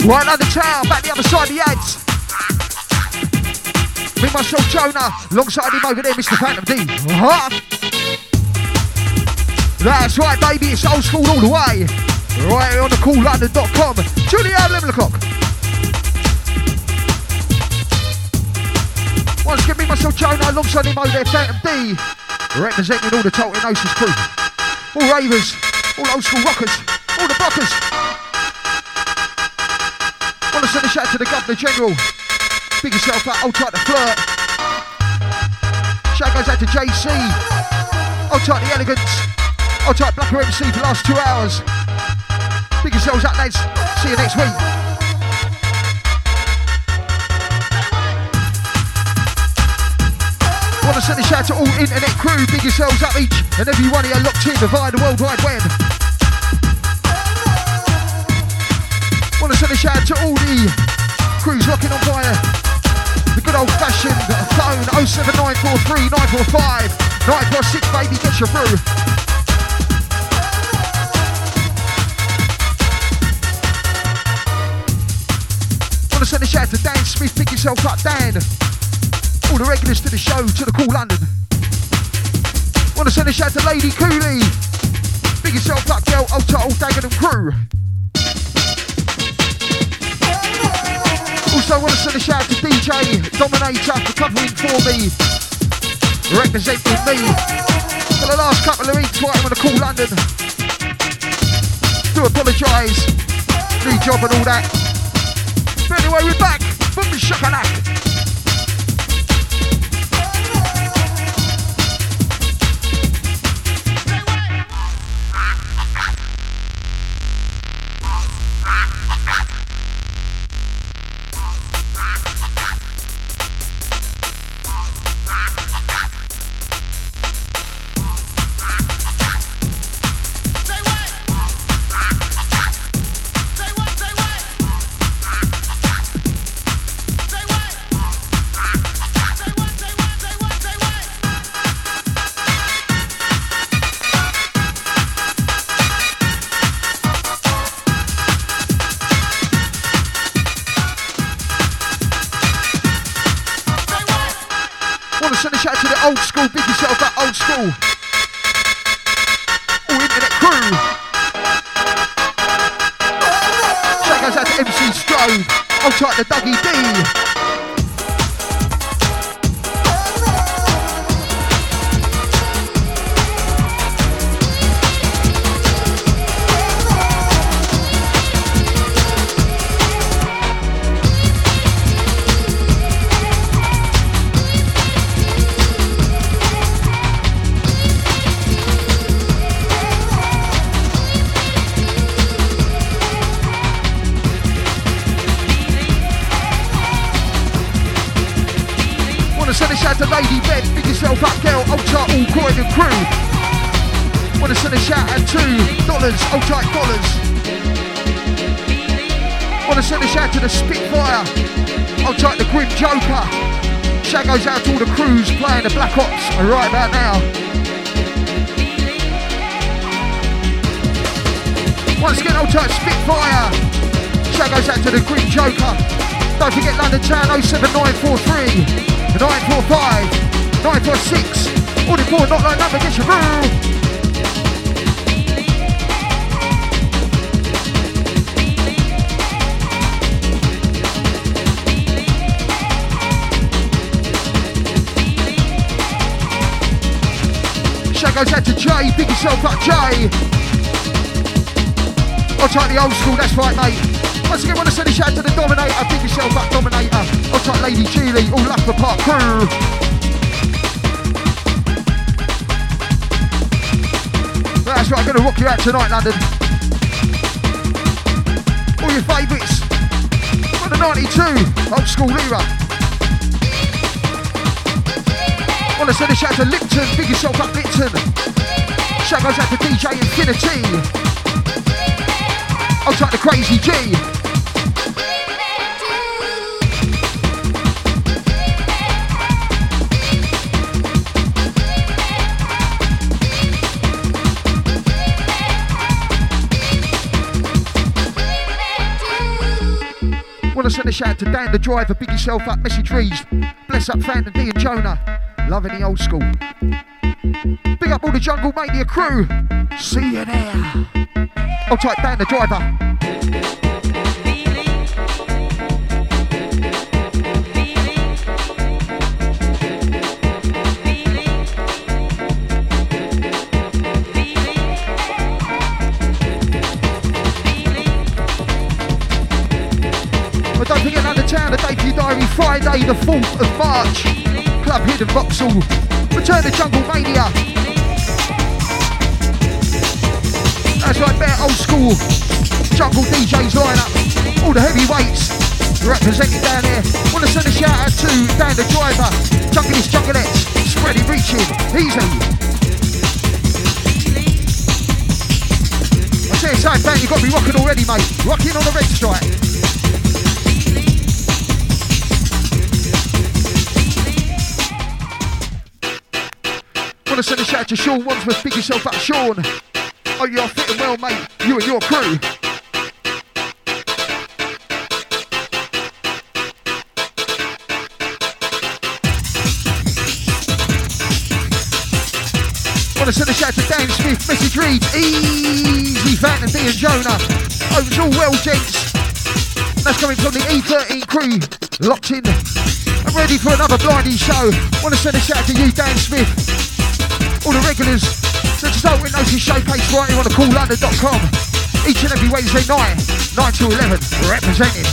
Right on the town, back the other side of the ads. Me, myself, Jonah, alongside him over there, Mr. Phantom D. That's right, baby, it's old school all the way. Right here on the coollondon.com. Tune in at 11 o'clock. Once again, me, myself, Jonah, alongside him over there, Phantom D. Representing all the Total Hypnosis crew. All ravers, all old school rockers, all the blockers. Want to send a shout to the Governor General. Big yourself out, old tight the flirt. Shout goes out to JC. Old tight the elegance. Old tight Blacker MC for the last 2 hours. Big yourselves out, lads. See you next week. Want to send a shout to all internet crew. Big yourselves up each and every one of you locked in via the World Wide Web. Want to send a shout to all the crews locking on via the good old fashioned phone 07943 945 946, baby, get you through. Want to send a shout to Dan Smith, pick yourself up, Dan. All the regulars to the show, to the Cool London. Want to send a shout to Lady Cooley. Big yourself up, girl, old tight, old Dagenham crew. Also want to send a shout to DJ Dominator for covering for me, representing me for the last couple of weeks while I'm on the Cool London. Do apologise, new job and all that. But anyway, we're back. Boom shakalak. Old school, big yourself up, old school. All internet crew. Shout goes out to MC Strode. Old tight to Dougie D. To Lady Bed, big yourself up, girl, old tight, all Croydon crew. Want to send a shout out to Dollars, old tight Dollars. Want to send a shout to the Spitfire, old tight the Grim Joker. Shout goes out to all the crews playing the Black Ops right about now. Once again, old tight Spitfire. Shout goes out to the Grim Joker. Don't forget London Town 07943 945 946. All the board not line number, get your through. Shout goes out to Jay, big yourself up, Jay. I'll take the old school, that's right, mate. Once again, want to send a shout to the Dominator, big yourself up, Dominator. I'll take Lady Julie, all Luffer Park crew. That's right, I'm going to rock you out tonight, London. All your favourites from the 92, old school era. Want to send a shout to Lipton, big yourself up, Lipton. Shout goes out to DJ Infinity. I'll take the Crazy G. send a shout to Dan the driver, big yourself up, message reads. Bless up Phantom D and Jonah. Loving the old school. Big up all the Jungle Mania crew. See you there. I'll type Dan the driver. But don't forget another town, the day for your diary, Friday the 4th of March. Club Hidden Vauxhall. Return to Jungle Mania. That's right, better old school Jungle DJs line up. All the heavyweights represented down there. Want to send a shout out to Dan the driver, Junglist Junglettes, spreading, reaching, easy. I say it's like, you've got to be rocking already, mate. Rocking on the red stripe. Want to send a shout out to Sean Wadsworth, big yourself up, Sean. Oh, you're fitting well, mate. You and your crew. Want to send a shout out to Dan Smith, message reads, easy, Phantom D and Jonah. Hope it's all well, gents. That's coming from the E13 crew, locked in. I'm ready for another blinding show. Want to send a shout out to you, Dan Smith. All the regulars, so just don't notice showcase right here on thecoolondon.com. Each and every Wednesday night, 9 to 11, representing.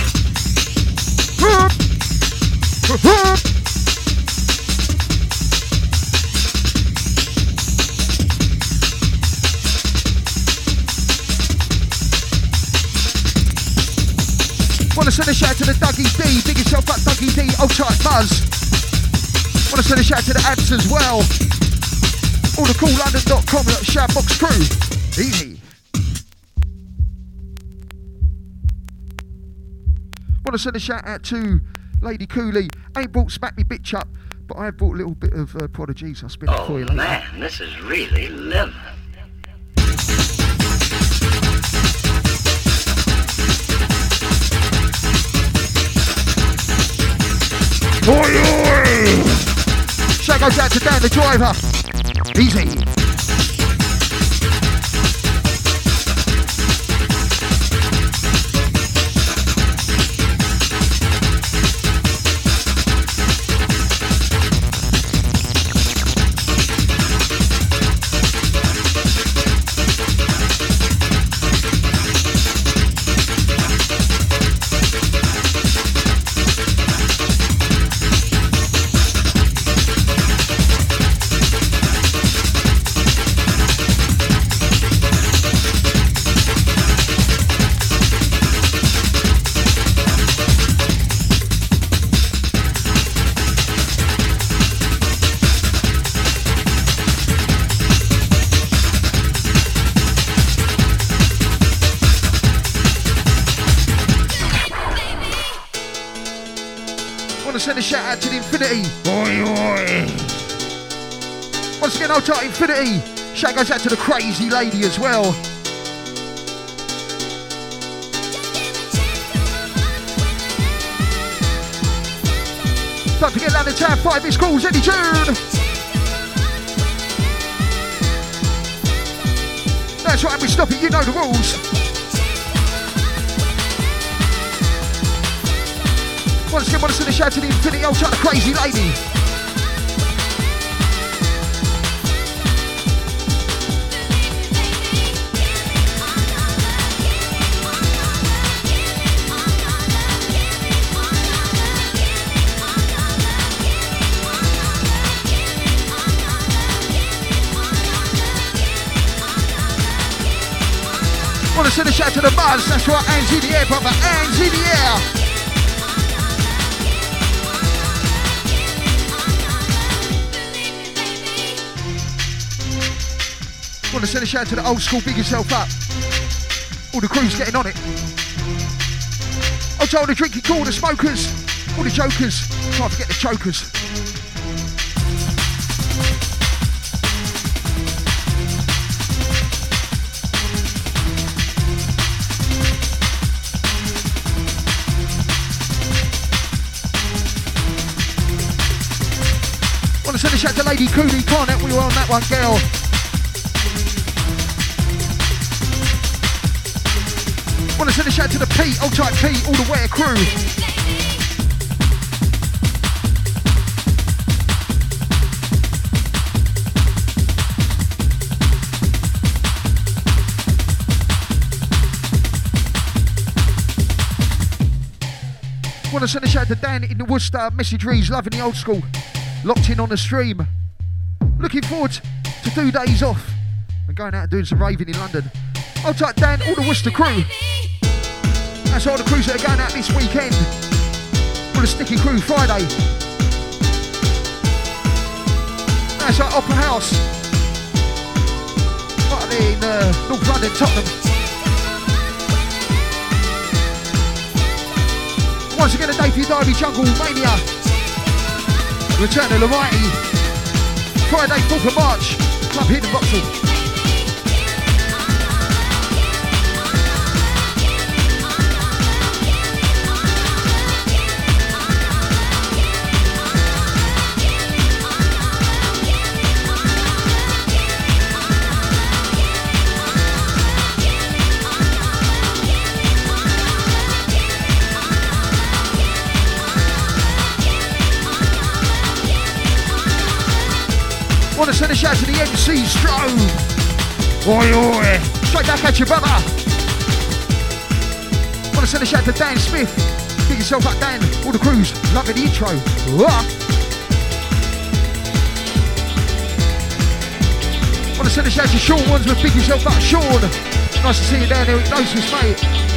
Want to send a shout to the Dougie D, big yourself up Dougie D, old tight buzz. Want to send a shout to the Abs as well. All the CoolLondon.com, Shoutbox crew. Easy. Want to send a shout out to Lady Cooley. Ain't brought Smack Me Bitch up, but I have brought a little bit of Prodigy, so I'll spin it for you later. Oh man, this is really living. Oi, oi! Shout goes out to Dan the driver. Easy. Send a shout out to the Infinity. Oi, oi. Once again, I'll tell Infinity. Shout goes out to the Crazy Lady as well. Don't forget London Town 5 is calls any tune. That's right, we stop it, you know the rules. Once again, want to send a shout to the Infinity, I'll try the Crazy Lady. Want to send a shout to the Buzz, that's right, hands in the air, brother, hands in the air. Want to send a shout to the old school, big yourself up. All the crew's getting on it. I'll tell all the drinking cool, the smokers, all the jokers. Can't forget the chokers. send a shout to Lady Cooley, Cornet, we were on that one, girl. Want to send a shout to the Pete, old type Pete, all the way crew. Want to send a shout to Dan in the Worcester, message reads, loving the old school, locked in on the stream. Looking forward to 2 days off and going out and doing some raving in London. Old type Dan, all the Worcester crew. That's all the crews that are going out this weekend. All the Sticky crew Friday. That's our Opera House. Right there in North London, Tottenham. Once again, a day for your Derby Jungle Mania. Return to Lorite. Friday, 4th of March. Club Hidden Vauxhall. Want to send a shout to the MC Strobe. Oi, oi. Straight back at you, brother. Want to send a shout to Dan Smith. Pick yourself up, Dan. All the crews. Loving the intro. Want to send a shout to Sean Wandsworth. Pick yourself up, Sean. Nice to see you down there. Hypnosis, mate.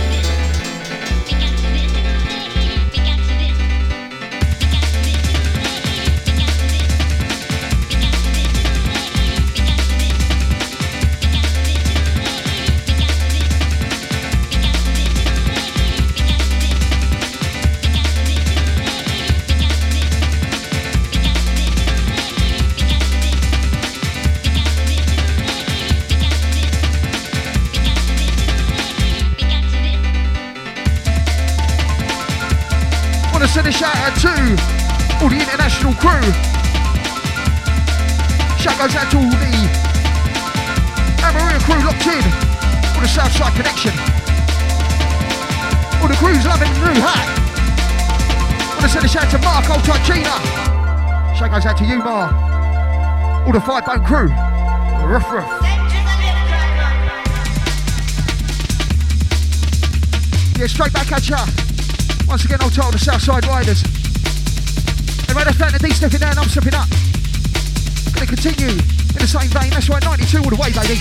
Send a shout out to all the international crew. Shout goes out to all the Amaria crew locked in. All the Southside connection. All the crews loving the new hat. Want to send a shout to Mark, old type Gina. Shout goes out to you, Mar. All the 5 Bone crew. Ruff, ruff. Yeah, straight back at ya. Once again, I'll tell the Southside Riders. And right after the D stepping down, I'm stepping up. Gonna continue in the same vein. That's right, 92 all the way, baby.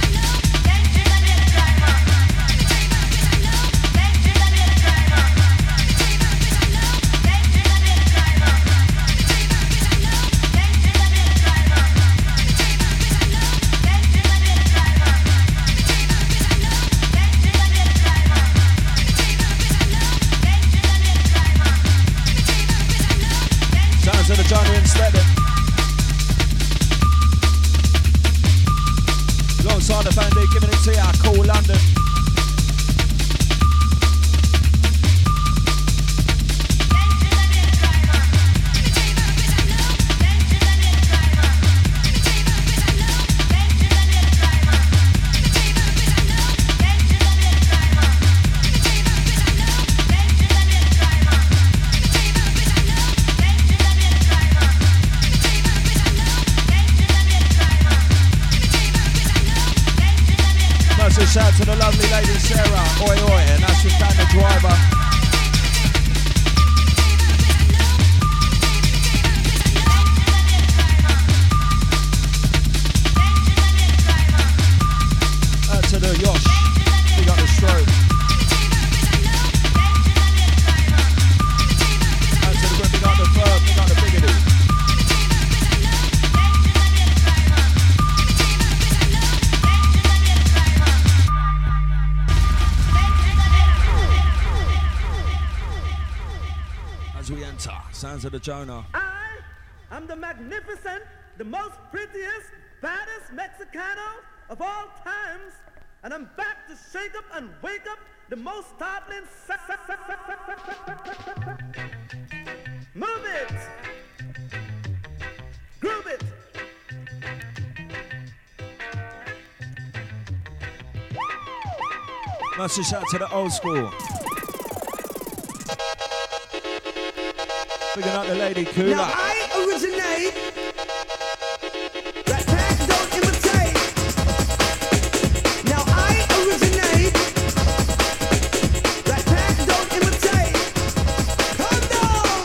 Alongside the band, giving it to you, Cool London. Shout to the lovely lady Sarah, oi oi, and that's with Dan the driver. Out to the Yosh, we got the stroke. Out to the grip, we got the verb, we got the biggity. Sounds of the Jonah. I am the magnificent, the most prettiest, baddest Mexicano of all times, and I'm back to shake up and wake up the most startling. Move it! Groove Massive shout to the old school. Bigging up the lady Cooler. Now I originate. That pack don't imitate. Now I originate. That pack don't imitate. Come down.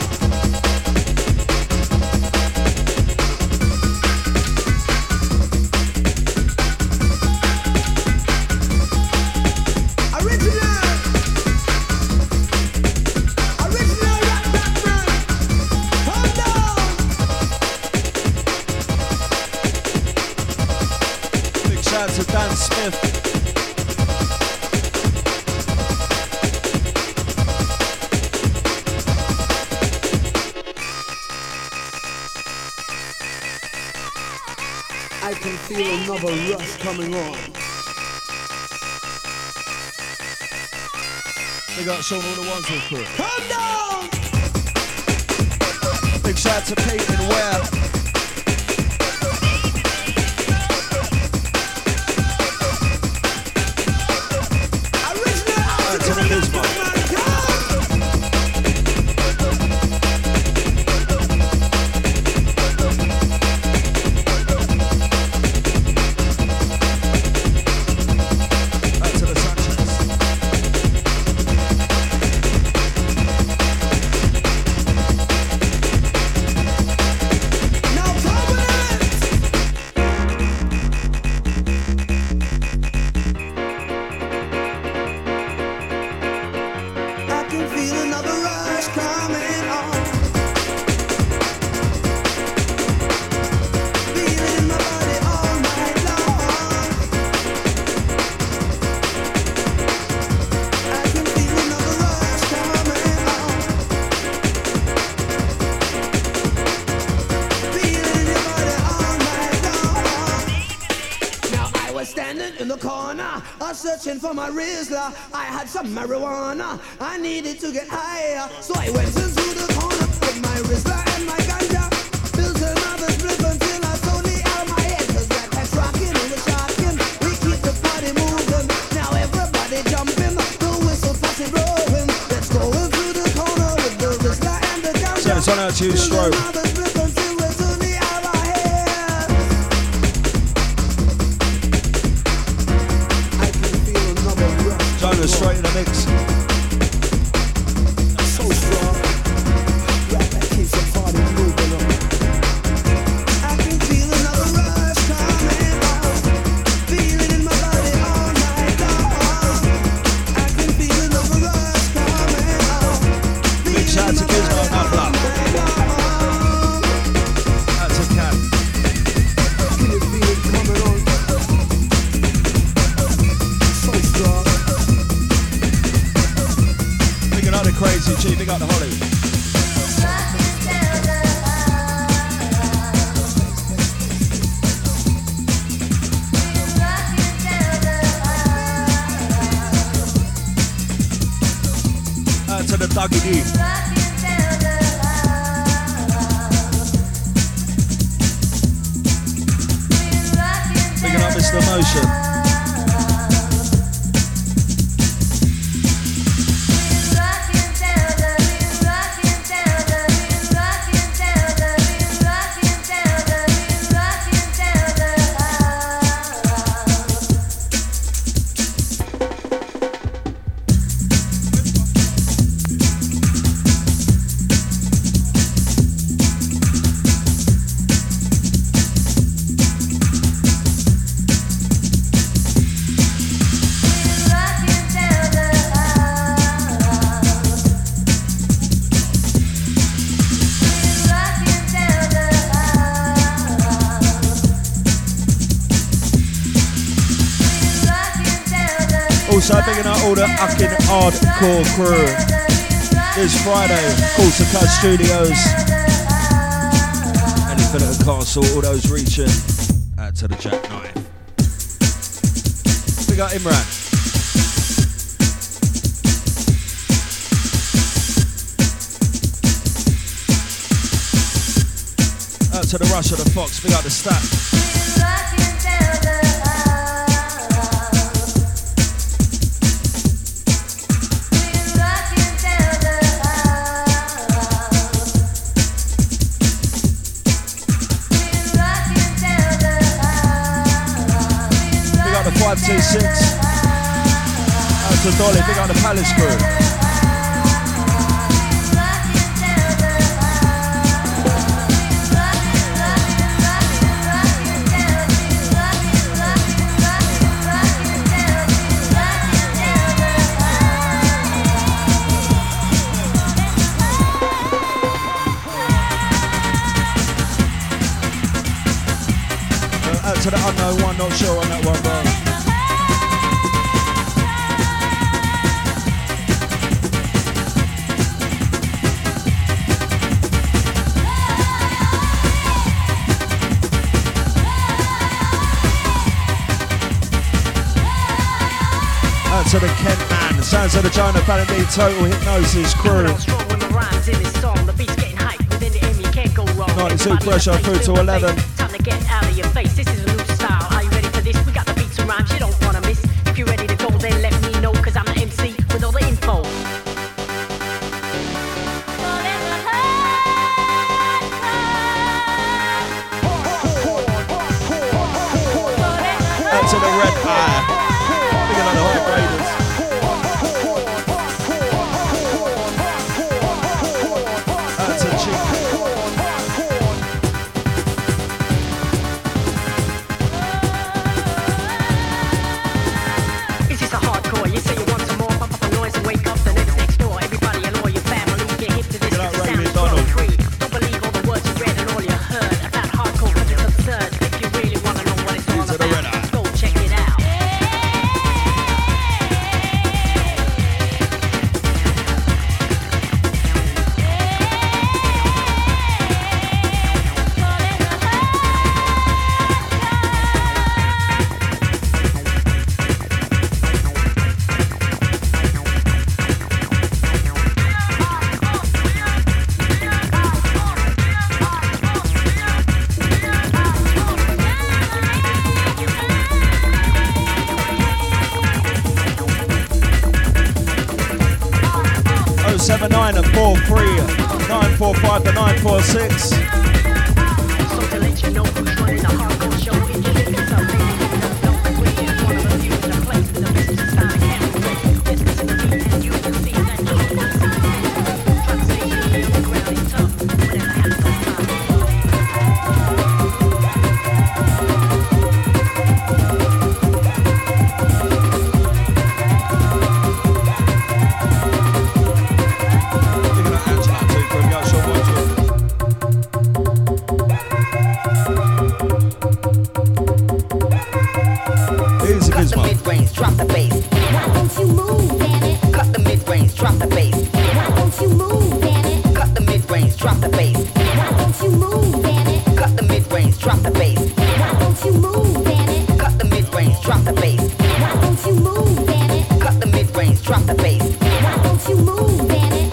Original. Original rap background. Come down. Big shout to Dan Smith. I can feel another rush coming on. They got shown all the ones with crew. Come down. Big shout to Peyton Ware. Original To the Bismarck. Back to the Sanchez. Now permanent. I can feel another rush coming on. Feel it in my body all night long. I can feel another rush coming on. Feel it in your body all night long. Now I was standing in the corner, searching for my Rizla. I had some marijuana, I needed to get higher, so I went into the corner with my Rizla and my ganja. Built another split until I totally out my head, 'cause that pack's rocking and we're shocking. We keep the party moving, now everybody jumping, the whistle pass it rolling. Let's go into the corner with the Rizla and the ganja. So it's on our two stroke. Built another split until we're totally out our head. I can feel another rush. Jonah straight in the mix. So strong. Yeah, that keeps the party moving on. I can feel another rush coming on. Feel it in my body all night long. I can feel another rush coming on. Big shout to Gizmo and Upload. That's a cat. Can you feel it coming on? So strong. Big up the Crazy G, big up the Holly. To the Dougie D. Picking up Mr. Motion. Also bigging up all the fucking hardcore crew. This Friday, Course of Cut Studios. Anything at the castle, all those reaching out to the Jackknife. Big up Imran. Out to the Rush of the Fox, big up the Stat. 526. Out to Dolly, big up the Palace crew. To the unknown one, not sure on that one, bro. Out to the Kent man, sounds of the Jonah Ballandy Total Hypnosis crew. 92 pressure through to 11. Time to get out of your face. This is a new style. Are you ready for this? We got the beats and rhymes you don't wanna miss. If you're ready to go, then let me know, cause I'm the MC with all the info. Out to the Red Eye. Big up the High Raiders. Out to Cheek. and 43 945 to 946. So to let you know who's running the hardcore show, introduce yourself, baby. Don't be weird, one of the few in the place with the business style and camera. Just listen to me and you can see that you're on the side. Try to stay here on the ground, it's tough. Whatever happens on drop the bass. Why don't you move, damn it? Cut the mid-range, drop the bass. Why don't you move, damn it? Cut the mid-range, drop the bass. Why don't you move, damn it? Cut the mid-range, drop the bass. Why don't you move, damn it? Cut the mid-range, drop the bass. Why don't you move, damn it? Cut the mid-range, drop the bass. Why don't you move, damn it?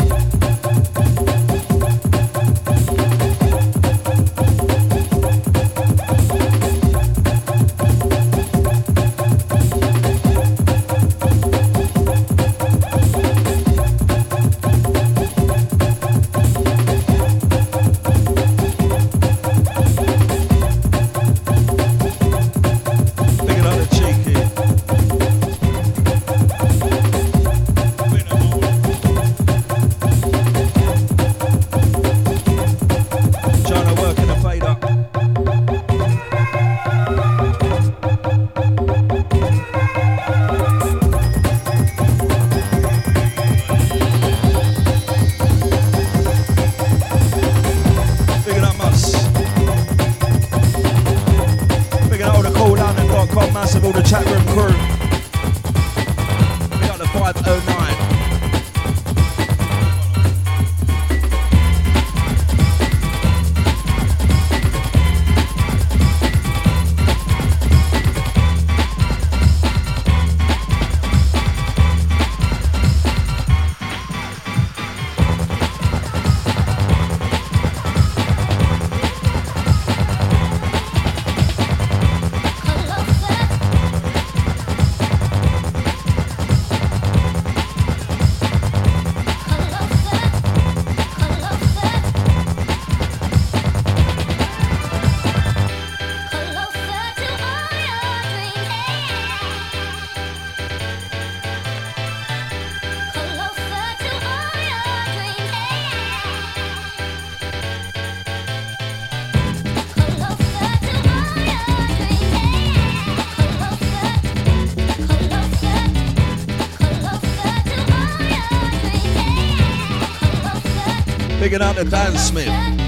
bigging out the Dan Smith.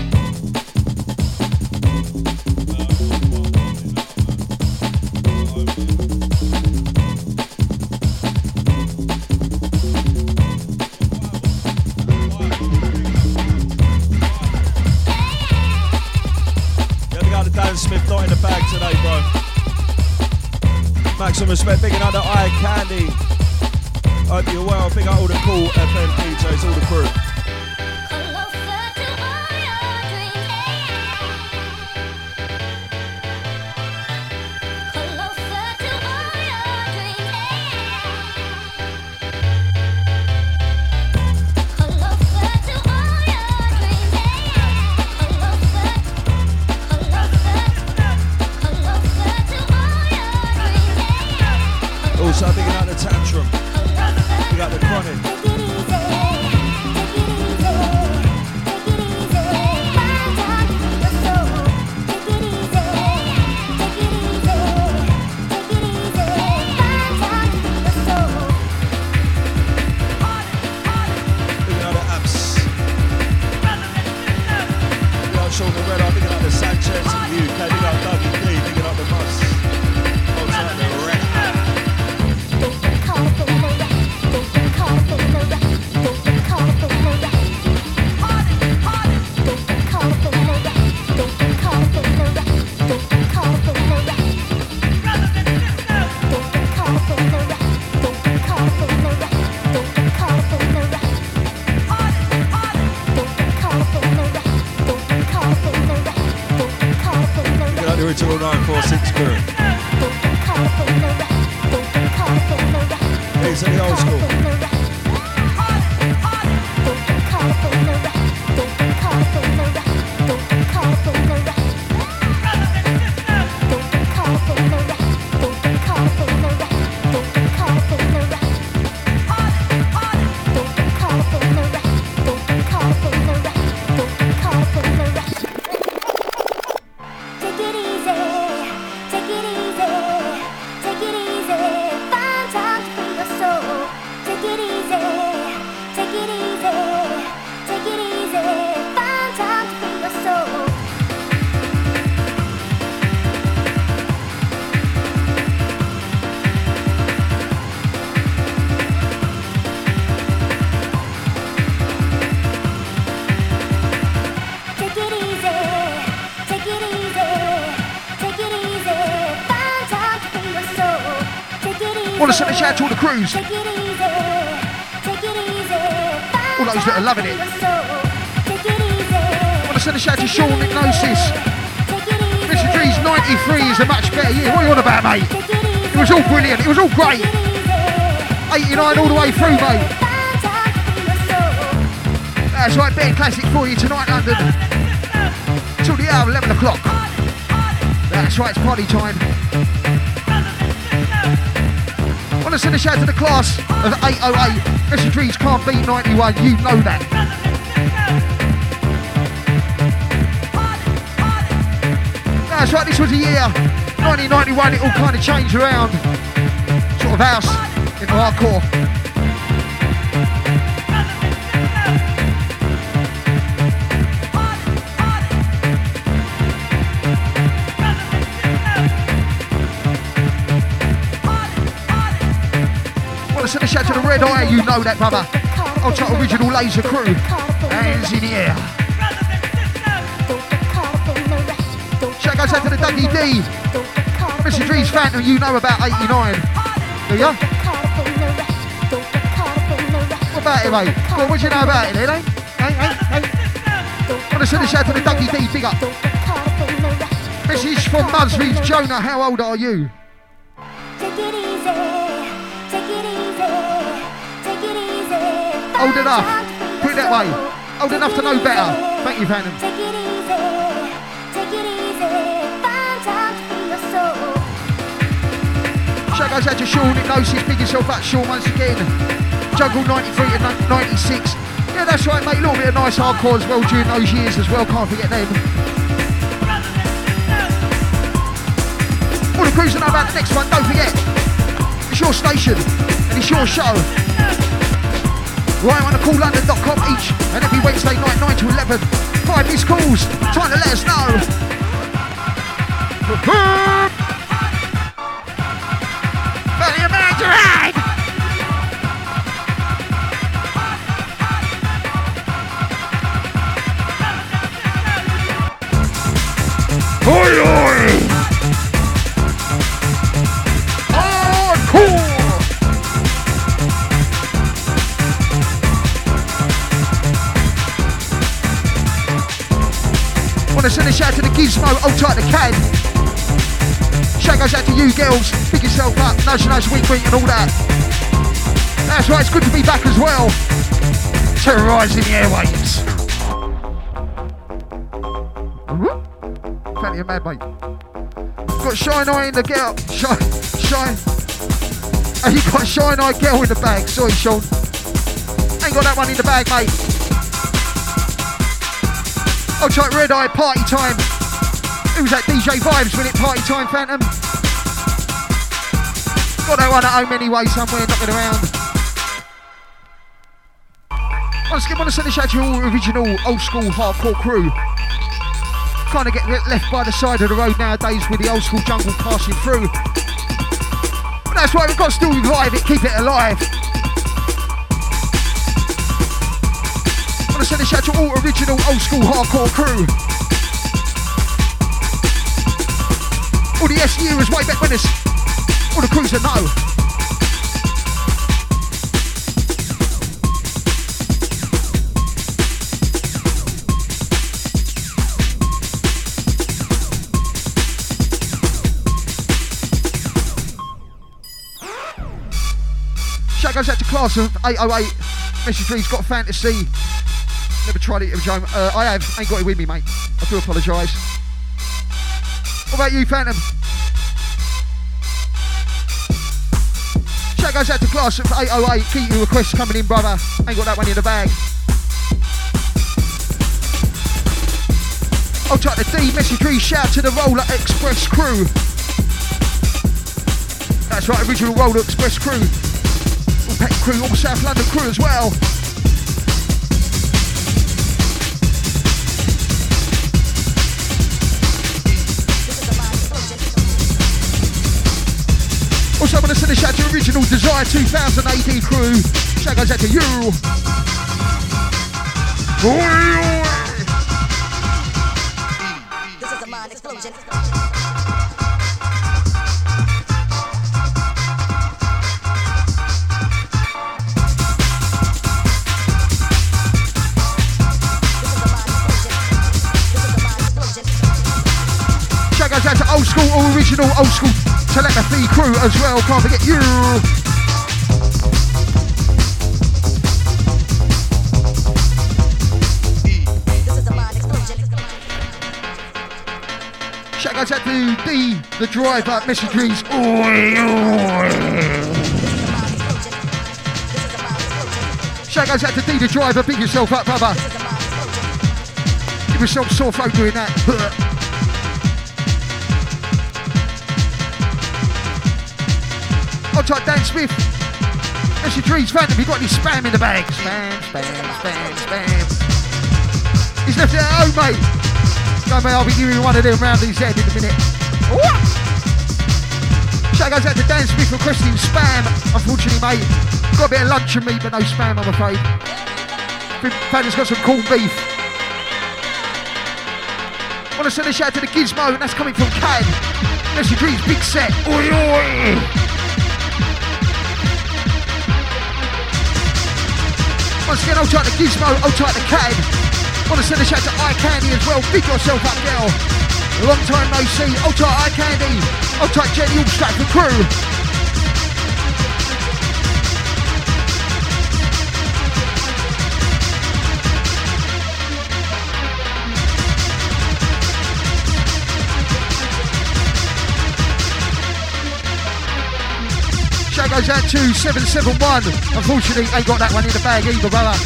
Yeah, big out the Dan Smith, not in the bag today, bro. Maximum respect, bigging out the Eye Candy. Hope you're well. Big out all the cool FM DJs, all the crew. Also bigging out the Tantrum. We got the Chronic. Bigging out the Apps. Big out Sean the Red Eye, bigging out the Sanchez in the UK, big out Dougie D, bigging out the Mus. Also out the Red. The original 946 crew. These are the old school. Want to send a shout to all the crews. All those that are loving it. Want to send a shout to Sean Hypnosis. Mr. Dre's 93 is a much better year. What are you on about, mate? It was all brilliant. It was all great. 89 all the way through, mate. That's right, better classic for you tonight, London. Till the hour, 11 o'clock. That's right, it's party time. Want to send a shout to the class of 808. Mr. Drees can't beat 91, you know that. That's right, this was a year, 1991, it all kind of changed around. Sort of house into hardcore. Send a shout to the Red Eye, you know that, brother. Ultra Original Laser Crew. Hands in the air. Shout goes out to the Dougie D. Mr. Dre's Phantom, you know about 89. Do ya? What about it, mate? Well, what do you know about it, eh? Hey. Want to send a shout to the Dougie D, big up. Message from Musries, Jonah, how old are you? Old enough, put it that way. Old enough to know better. Thank you, Phantom. Shout goes out to Sean Hypnosis, big yourself up, Sean, once again. Juggle 93 to 96. Yeah, that's right, mate. A little bit of nice hardcore as well during those years as well. Can't forget them. All the crews that know about the next one, don't forget. It's your station and it's your show. Right on the CallLondon.com each and every Wednesday night, 9 to 11. 5 missed calls, trying to let us know. Belly of man to ride! Oi, oi! Hardcore! Wanna send a shout to the Gizmo, old tight the Cad. Shout goes out to you girls, pick yourself up, nice week and all that. That's right, it's good to be back as well. Terrorising the airwaves. Plenty of mad, mate. Got Shine Eye in the girl. Shine. Oh, you got Shine Eye girl in the bag. Sorry, Sean. Ain't got that one in the bag, mate. I'll try Red Eye Party Time. Who's that DJ Vibes with it? Party Time Phantom. Got that one at home anyway, somewhere knocking around. Once again, want to send a shout to your original old school hardcore crew. Kind of get left by the side of the road nowadays with the old school jungle passing through. But that's why we've got to still revive it, keep it alive. Want to send a shout to all original old school hardcore crew. All the SUers way back when us. All the crews that know. Shout goes out to class of 808. Message 3's got fantasy. Never tried it, Joe. I have. Ain't got it with me, mate. I do apologise. What about you, Phantom? Shout goes out to class of 808. Keep your requests coming in, brother. Ain't got that one in the bag. I'll try the D. Message 3. Shout to the Roller Express crew. That's right, original Roller Express crew. All Pet crew, all South London crew as well. Also, I'm going to send a shout to original Desire 2000 AD crew. Shout goes out to you. This is a mind explosion. Shout goes out to old school, all original, old school Telepathy crew as well. Can't forget you. Shout goes out to D, the driver, messages. Oi, oi. Shout goes out to D, the driver. Pick yourself up, brother. Give yourself sore throat doing that. I'll type Dan Smith. Message 3's Phantom. You got any spam in the bag? Spam. He's left it at home, mate. Go, mate, I'll be giving one of them round his head in a minute. What? Shout goes out to Dan Smith requesting spam. Unfortunately, mate, got a bit of lunch and meat, but no spam, I'm afraid. Phantom's got some corned beef. Want to send a shout to the Gizmo, and that's coming from Cad. Message 3's Big Set. Oi, oi. Once again, I'll try the Gizmo, I'll try the Cad. Want to send a shout to Eye Candy as well. Big yourself up, girl. Long time no see. I'll try Eye Candy. I'll try Jenny All Stratford crew. Shout goes out to 771. Unfortunately, ain't got that one in the bag either, brother.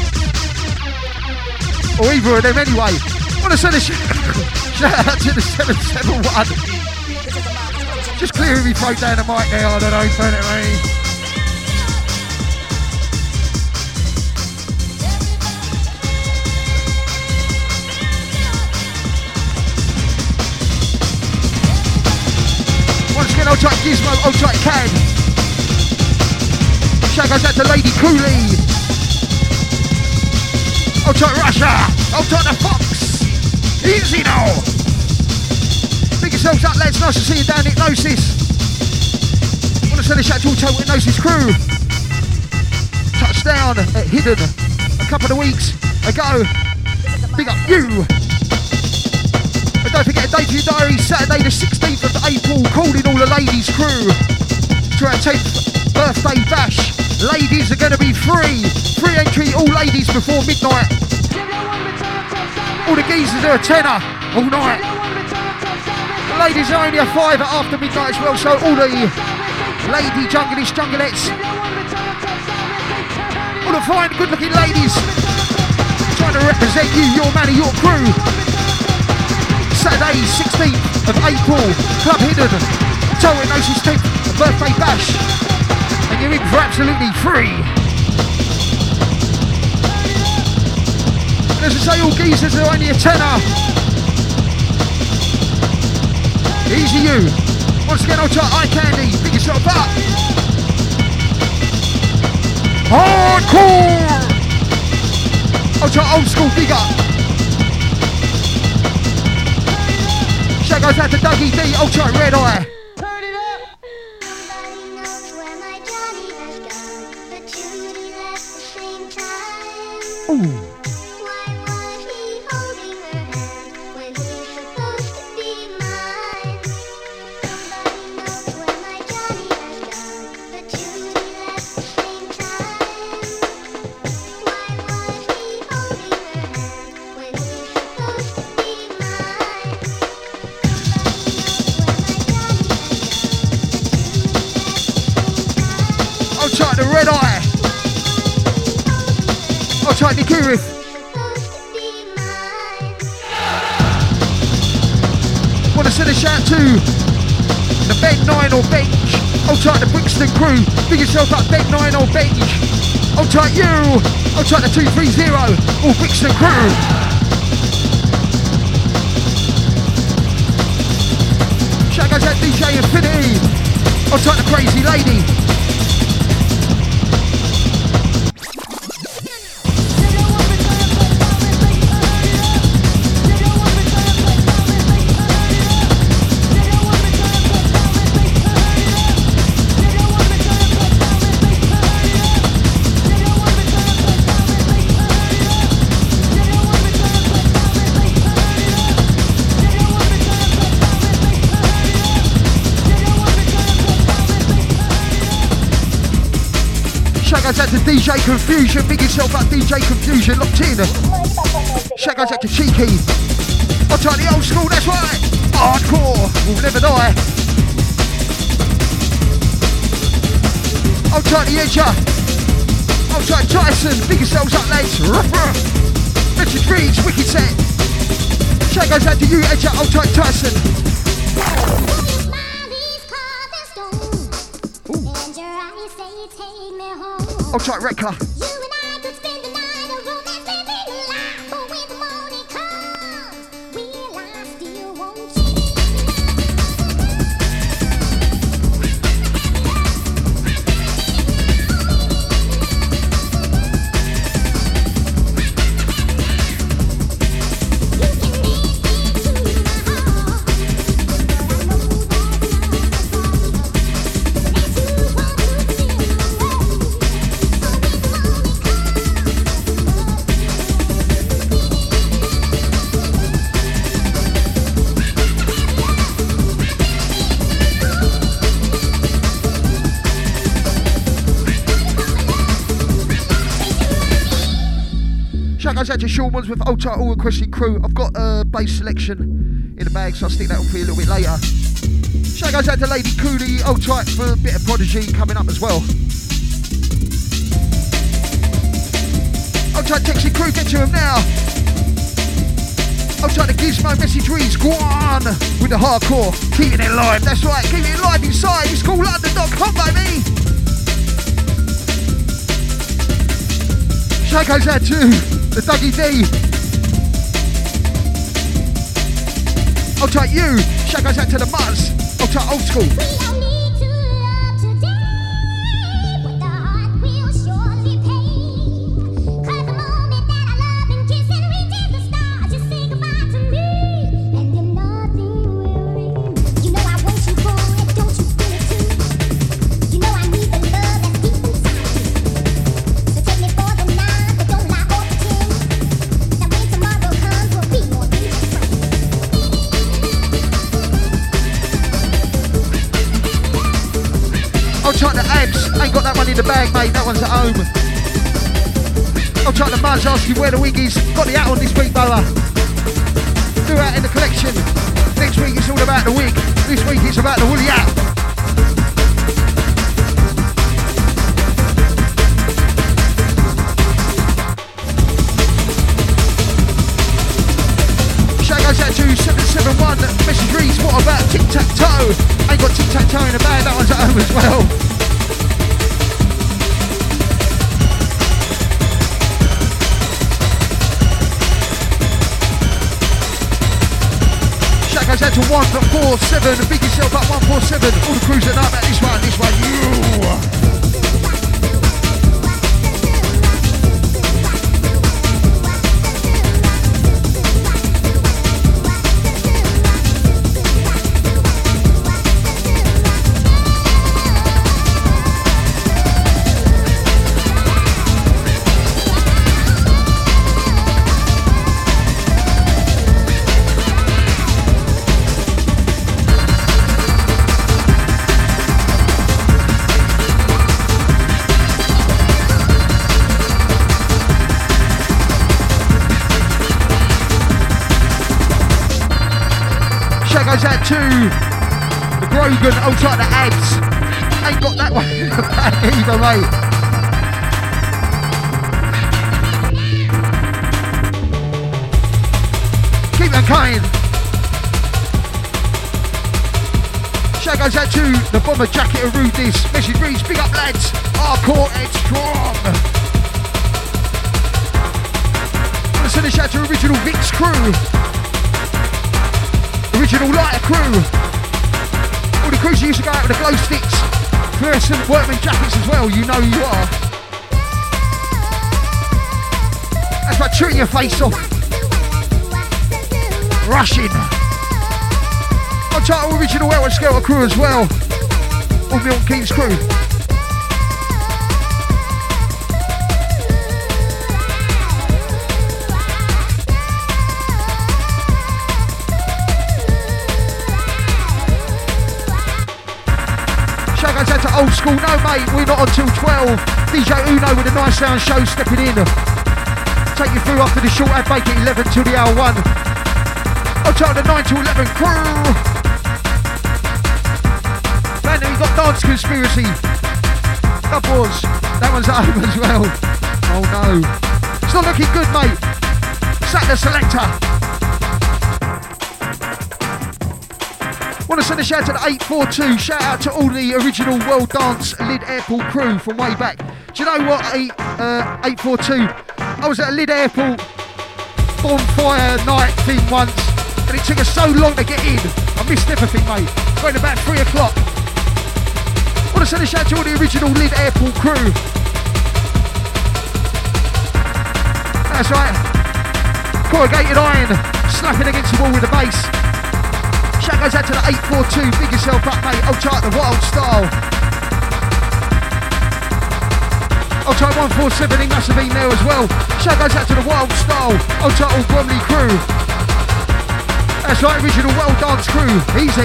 Or either of them anyway. Want to send a shout out to the 771. Just clearing me throat down the mic there, I don't know, burn it, mate. Old tight Gizmo, old tight Cad. Shout goes out to Lady Cooley. Old tight Russia, old tight the Fox. Easy now. Big yourselves up, lads. Nice to see you down at Hypnosis. Want to send a shout to all Total Hypnosis crew. Touchdown at Hidden a couple of weeks ago. Big up you. But don't forget, a date for your diary, Saturday the 16th of April, calling all the ladies crew to our 10th birthday bash. Ladies are going to be free. Free entry, all ladies before midnight. All the geezers are a tenner all night. The ladies are only a fiver after midnight as well, so all the lady junglists, junglettes, all the fine, good-looking ladies trying to represent you, your man and your crew. Saturday, 16th of April, Club Hidden, Total Hypnosis 10th birthday bash, and you're in for absolutely free. And as I say, all geezers are only a tenner. Easy you. Once again, I'll try eye candy, pick yourself up. Hardcore! I'll try old school digger. Shout goes out to Dougie D, I'll try red eye. Turn it up! Nobody knows where my Johnny has gone, but Judy left the same time. Ooh. Why was he holding her hand when he's supposed to be mine? Nobody knows where my Johnny has gone, but Judy left the same time. Why was he holding her hand when he's supposed to be mine? I'll try the red eye. I'll try the Kirith. Want to send a shout to the Bed 9 or Bench. I'll try the Brixton crew. Big yourself up, Bed 9 or Bench. I'll try you. I'll try the 230 or Brixton crew. Shout goes out DJ Infinity. I'll try the Crazy Lady. Shout goes out to DJ Confusion, big yourself up DJ Confusion, locked in. Shout goes out to Cheeky. I'll try the old school, that's right. Hardcore, will never die. I'll try the Edger. I'll try Tyson, big yourselves up lads. Message reads, wicked set. Shout goes out to you Edger, I'll try Tyson. I'll try Rekla. You and I could spend the night of romance living life, but when the morning comes, will I still want you? Shout goes out to Sean Ones with Ultra All Requested Crew. I've got a bass selection in the bag, so I'll stick that on for you a little bit later. Shout goes out to Lady Cooley, Ultra for a bit of Prodigy coming up as well. Ultra Texas Crew, get to him now. Ultra the Gizmo message reads, go on with the hardcore, keeping it live. That's right, keeping it live inside. It's called London.com, baby. Shout goes out to the Dougie D. I'll take you. Shout goes out to the Muzz. I'll take old school. Ebs. Ain't got that one in the bag, mate. That one's at home. I'll try to Muzz, ask you where the wig is. Got the hat on this week, Boa. New hat in the collection. Next week it's all about the wig. This week it's about the woolly hat. Shout goes out to 771. Message reads, what about tic-tac-toe? Ain't got tic-tac-toe in the bag. That one's at home as well. Goes out to 147, big yourself up 147. All the crews that know about this one, you. Goes out to the Grogan, I'll try the ads. Ain't got that one in the bag either, mate. Keep them coming. Shout goes out to the bomber jacket of rudeness. Message reads, big up lads, hardcore and strong. I'm gonna send a shout to original Vic's crew. Original lighter crew. All the crews who used to go out with the glow sticks. Fluorescent workman jackets as well, you know who you are. That's like treating your face off. Rushing. I'll try all original Elwood Skelter crew as well. All Milton Keynes crew. Old school, no mate, we're not until 12. DJ Uno with a nice sound show stepping in. Take you through after the short ad break at 11 till the hour 1. I'll try the 9 to 11 crew. Man, we got Dance Conspiracy. That was, that one's at home as well. Oh no. It's not looking good, mate. Sack the selector. Want to send a shout to the 842, shout out to all the original World Dance Lid Airport crew from way back. Do you know what, 842? I was at a Lid Airport bonfire night thing once, and it took us so long to get in. I missed everything, mate. Going about 3 o'clock. Want to send a shout to all the original Lid Airport crew. That's right. Corrugated iron, slapping against the wall with the bass. Shout goes out to the 842, big yourself up, mate. I'll chart the wild style. I'll try 147, he must have been there as well. Shout goes out to the wild style. I'll chart all Bromley crew. That's right, original World Dance crew. Easy.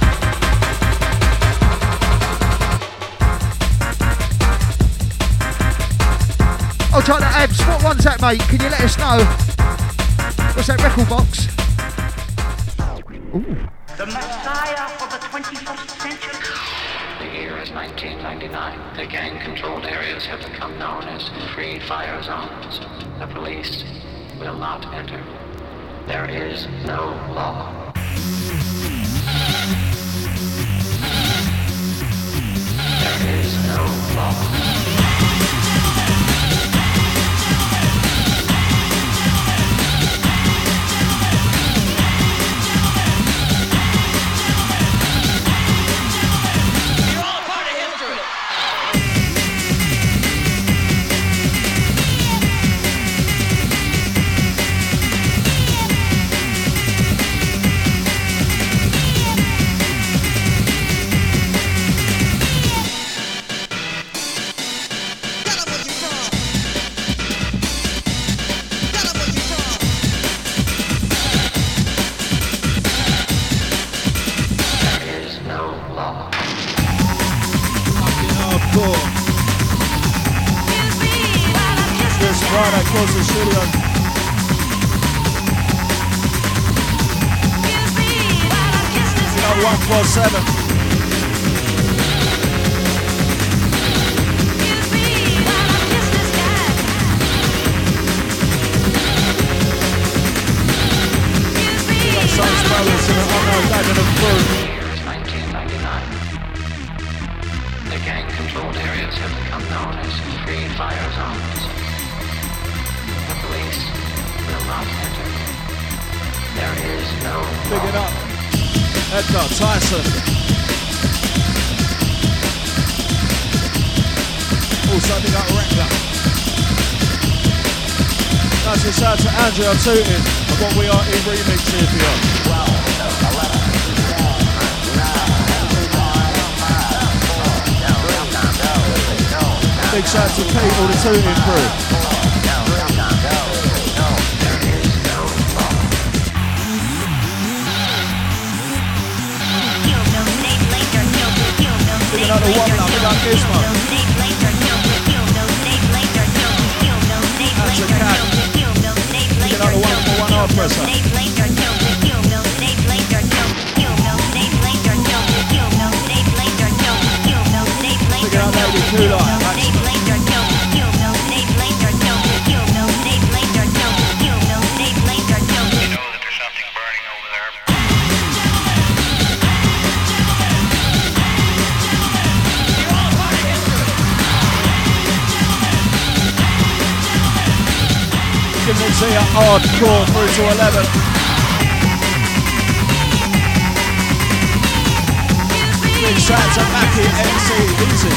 I'll try the abs. What one's that, mate? Can you let us know? What's that record box? Ooh. The Messiah for the 21st century. The year is 1999. The gang-controlled areas have become known as free fire zones. The police will not enter. There is no law. There is no law. Friday, close to the studio. You know, 147. Sun's Brothers and Unknown Dad and the crew. Year is 1999. The gang-controlled areas have become known as free fire zones. The police will not enter. There is no Big it law. up. Edgar Tyson. Also big up Wrangler. Nice and shout to Andrea Tootin and what we are in remix here for you. Big shout to Pete, all the Tootin crew. Big up the Wobbler, big up Gizmo. That's a cat. Big up the wonderful one hard presser. Big up Lady Kulai. Give me to your hardcore through to 11. Big shout to Mackie MC Easy.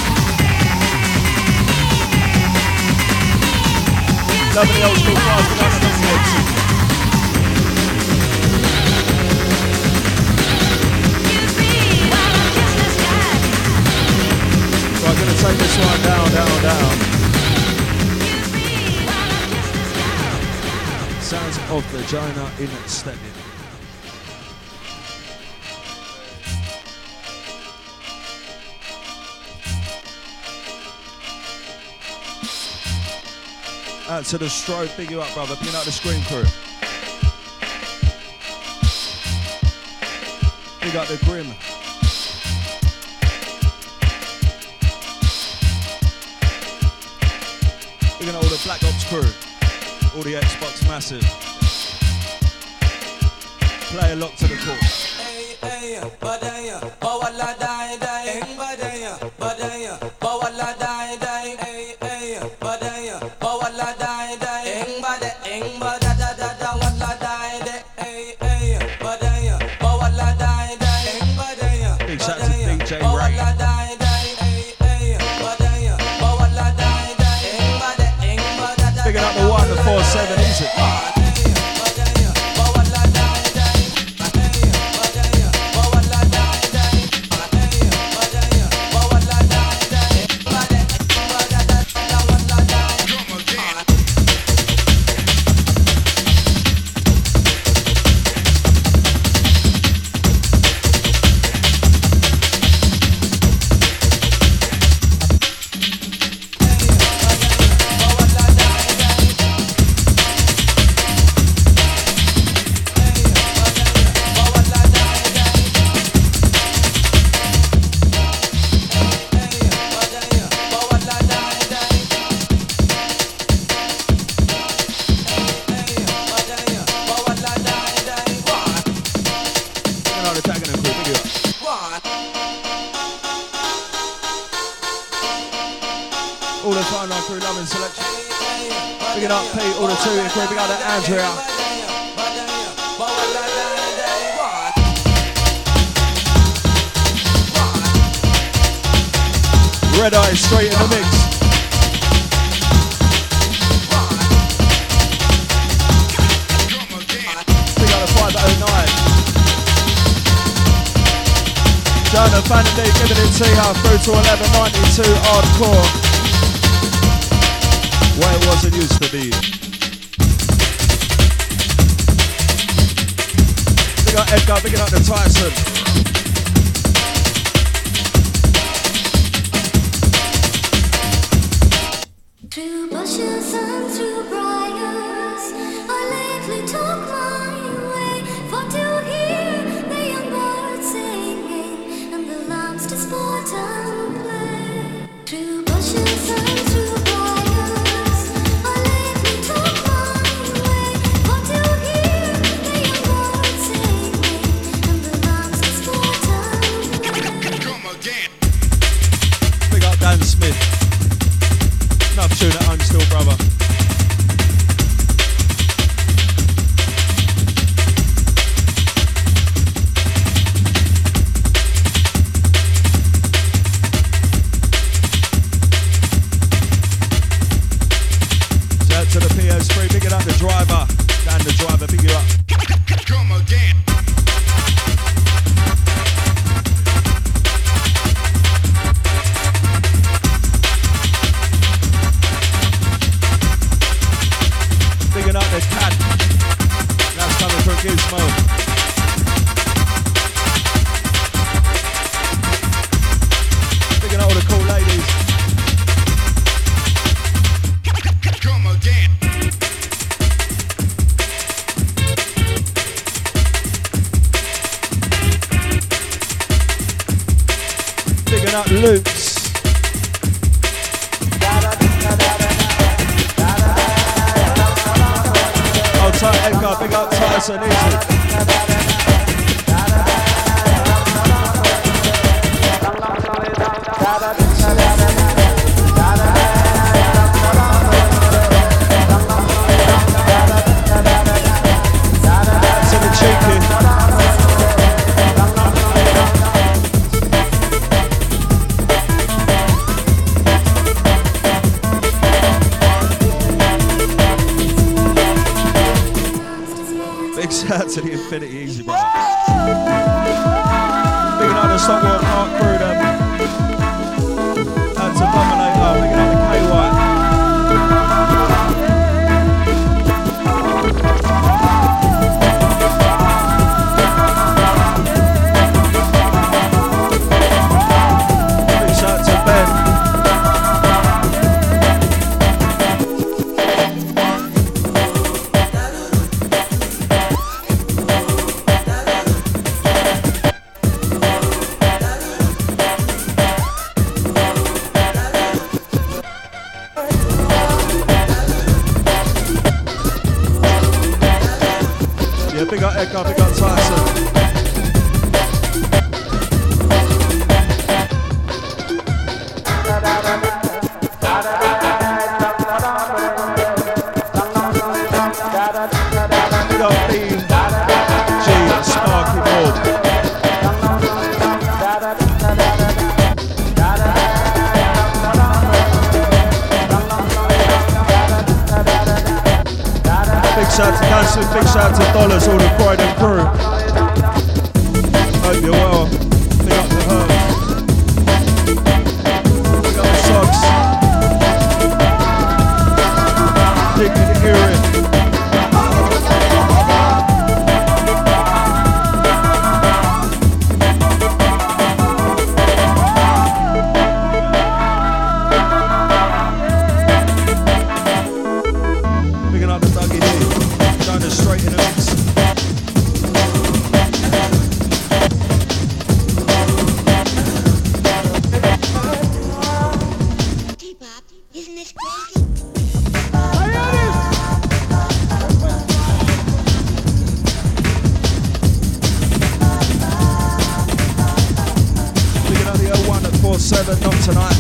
Loving the old school class, but not the mix. Right, gonna take this one down. Sounds of Vagina in Stepney. Out to the Strobe, big you up, brother. Pin out the Scream crew. Big up the Grim. Big up all the Black Ops crew. All the Xbox Massive. Play a lock to the court. Big shout to DJ Ray. Picking up the 1 to 4-7 easy. All the phone line crew, loving selection. Big it up, Pete, all the two in crew. Big up to Andrea. Red Eye straight in the mix. Big up the 509. Jonah Fanny giving it to you through to 1192 hardcore. Where it wasn't used to be. Big up Edgar, big up the Tyson. Through bushes and through up Loops. Oh, Edgar, big up Tyson, easy. Shout out to the Infinity Easy, bro. Big up the Stockwork Park crew, them. And to Dominator, big up the KY. Big shout out to Ben. Big up Edgar, big up Tyson. Big up Beam, G, Sparky Board. Big shout to Dancing, big shout to Dollars, all the Croydon crew. Hope you're well. Big up the Herbs. Big up the Sogs. Dig in the earring. Bigging up the Dougie D. Down the straight in the mix. T-Pop, isn't this crazy? Bigging up the 01 at 47, not tonight.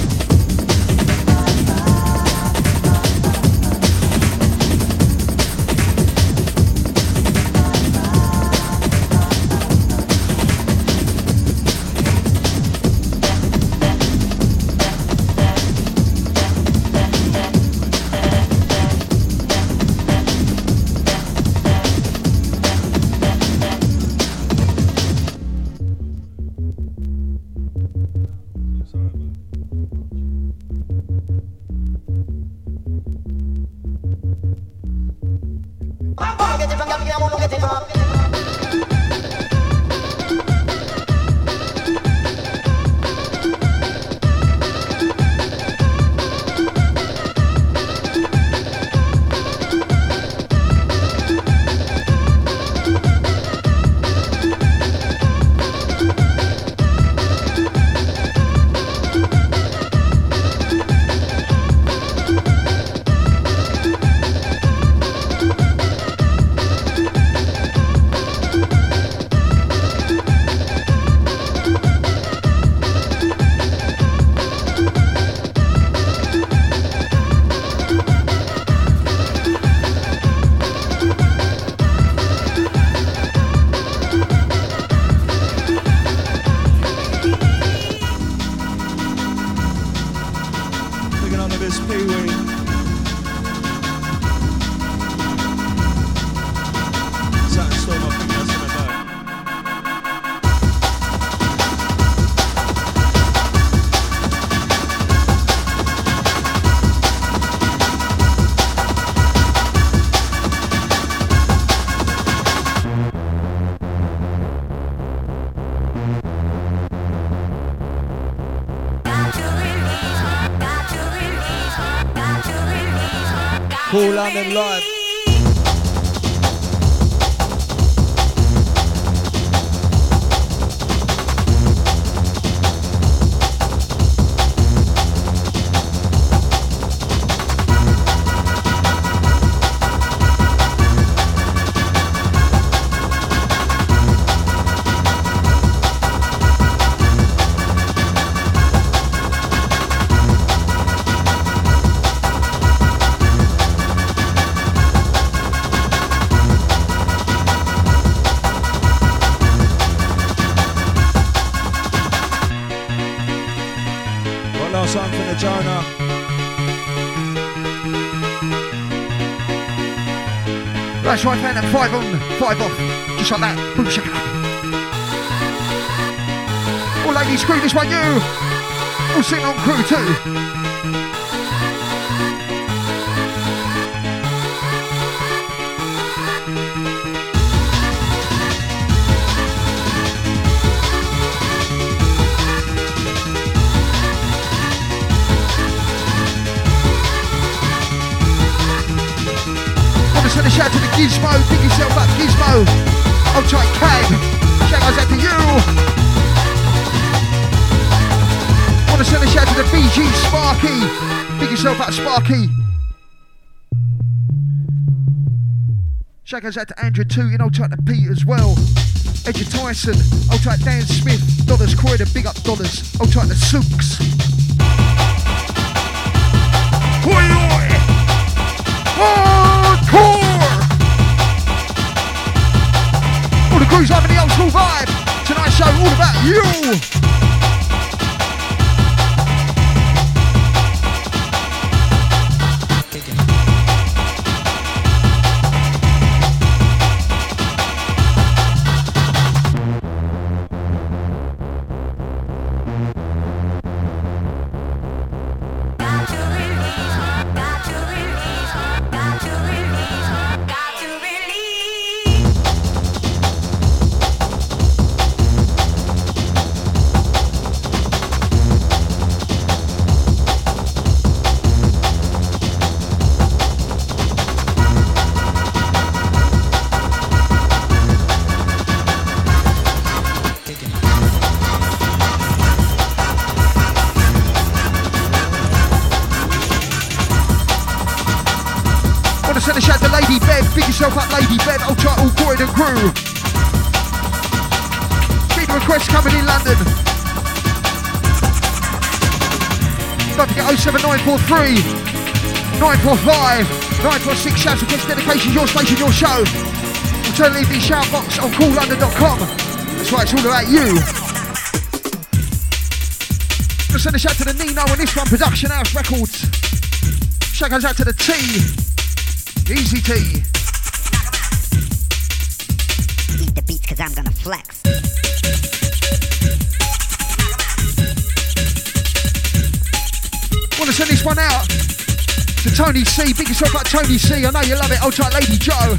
Cool London Live. Jonah. That's right, man, that 5 on, 5 off. Just like that. Boom, shaka. All ladies, screw this one, you. All sitting on crew too. Send a shout to the Gizmo, pick yourself up, Gizmo. I'll try Cag. Shout goes out to you. Want to send a shout to the BG Sparky. Pick yourself up, Sparky. Shout goes out to Andrew Tootin. I'll try to Pete as well. Edge of Tyson. I'll try Dan Smith. Dollars Corridor, big up Dollars. I'll try the Sooks. Oi, oi. Hardcore! All the crews loving the old school vibe. Tonight's show all about you. Send a shout to Lady Bev, pick yourself up Lady Bev, I'll try all Croydon crew. Big request coming in London. Don't forget 07943 945 946 shouts against dedication, your station, your show. Alternatively shout box on calllondon.com. That's right, it's all about you. Gonna send a shout to the Nino and this one, Production House Records. Shout goes out to the T. Easy T. Eat the beats cause I'm gonna flex. Wanna send this one out to Tony C. Big yourself up Tony C. I know you love it. Old tight Lady Joe.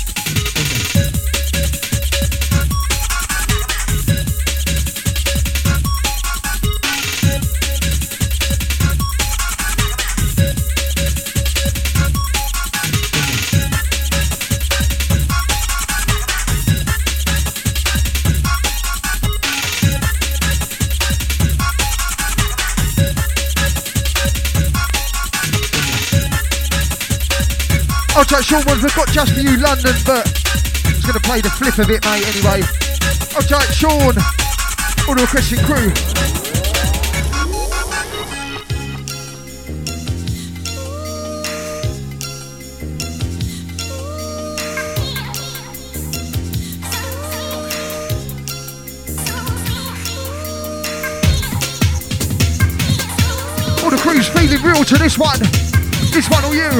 I'll try Sean ones we've got just for you London, but I'm just going to play the flip of it, mate, anyway. I'll try Sean, all the requesting crew. All the crew's feeling real to this one. This one or you.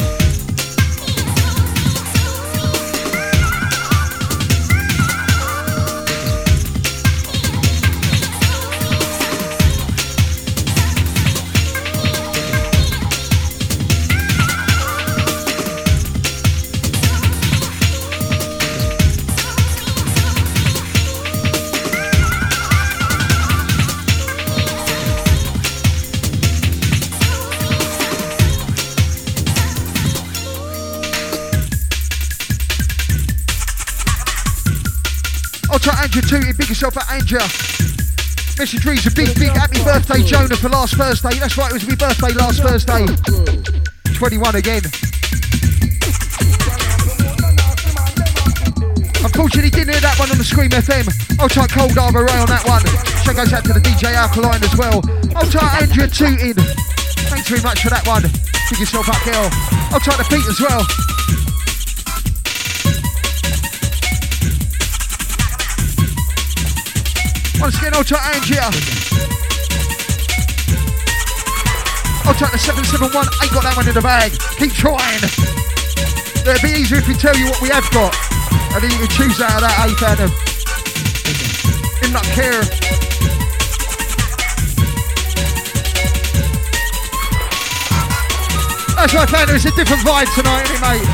Andrew Tootie, big yourself at Andrew. Message reads a big happy birthday Jonah for last Thursday. That's right, it was my birthday last Thursday. 21 again. Unfortunately didn't hear that one on the Scream FM. I'll try Cold Arbor Ray on that one. Shout goes out to the DJ Alkaline as well. I'll try Andrew Tooting. Thanks very much for that one. Big yourself up, girl. I'll try the Pete as well. Once again, I'll try Angia. I'll take the 771, ain't got that one in the bag. Keep trying. It'd be easier if we tell you what we have got. And then you can choose out of that, eh, Phantom? In that care. That's right, Phantom, it's a different vibe tonight, isn't it, mate?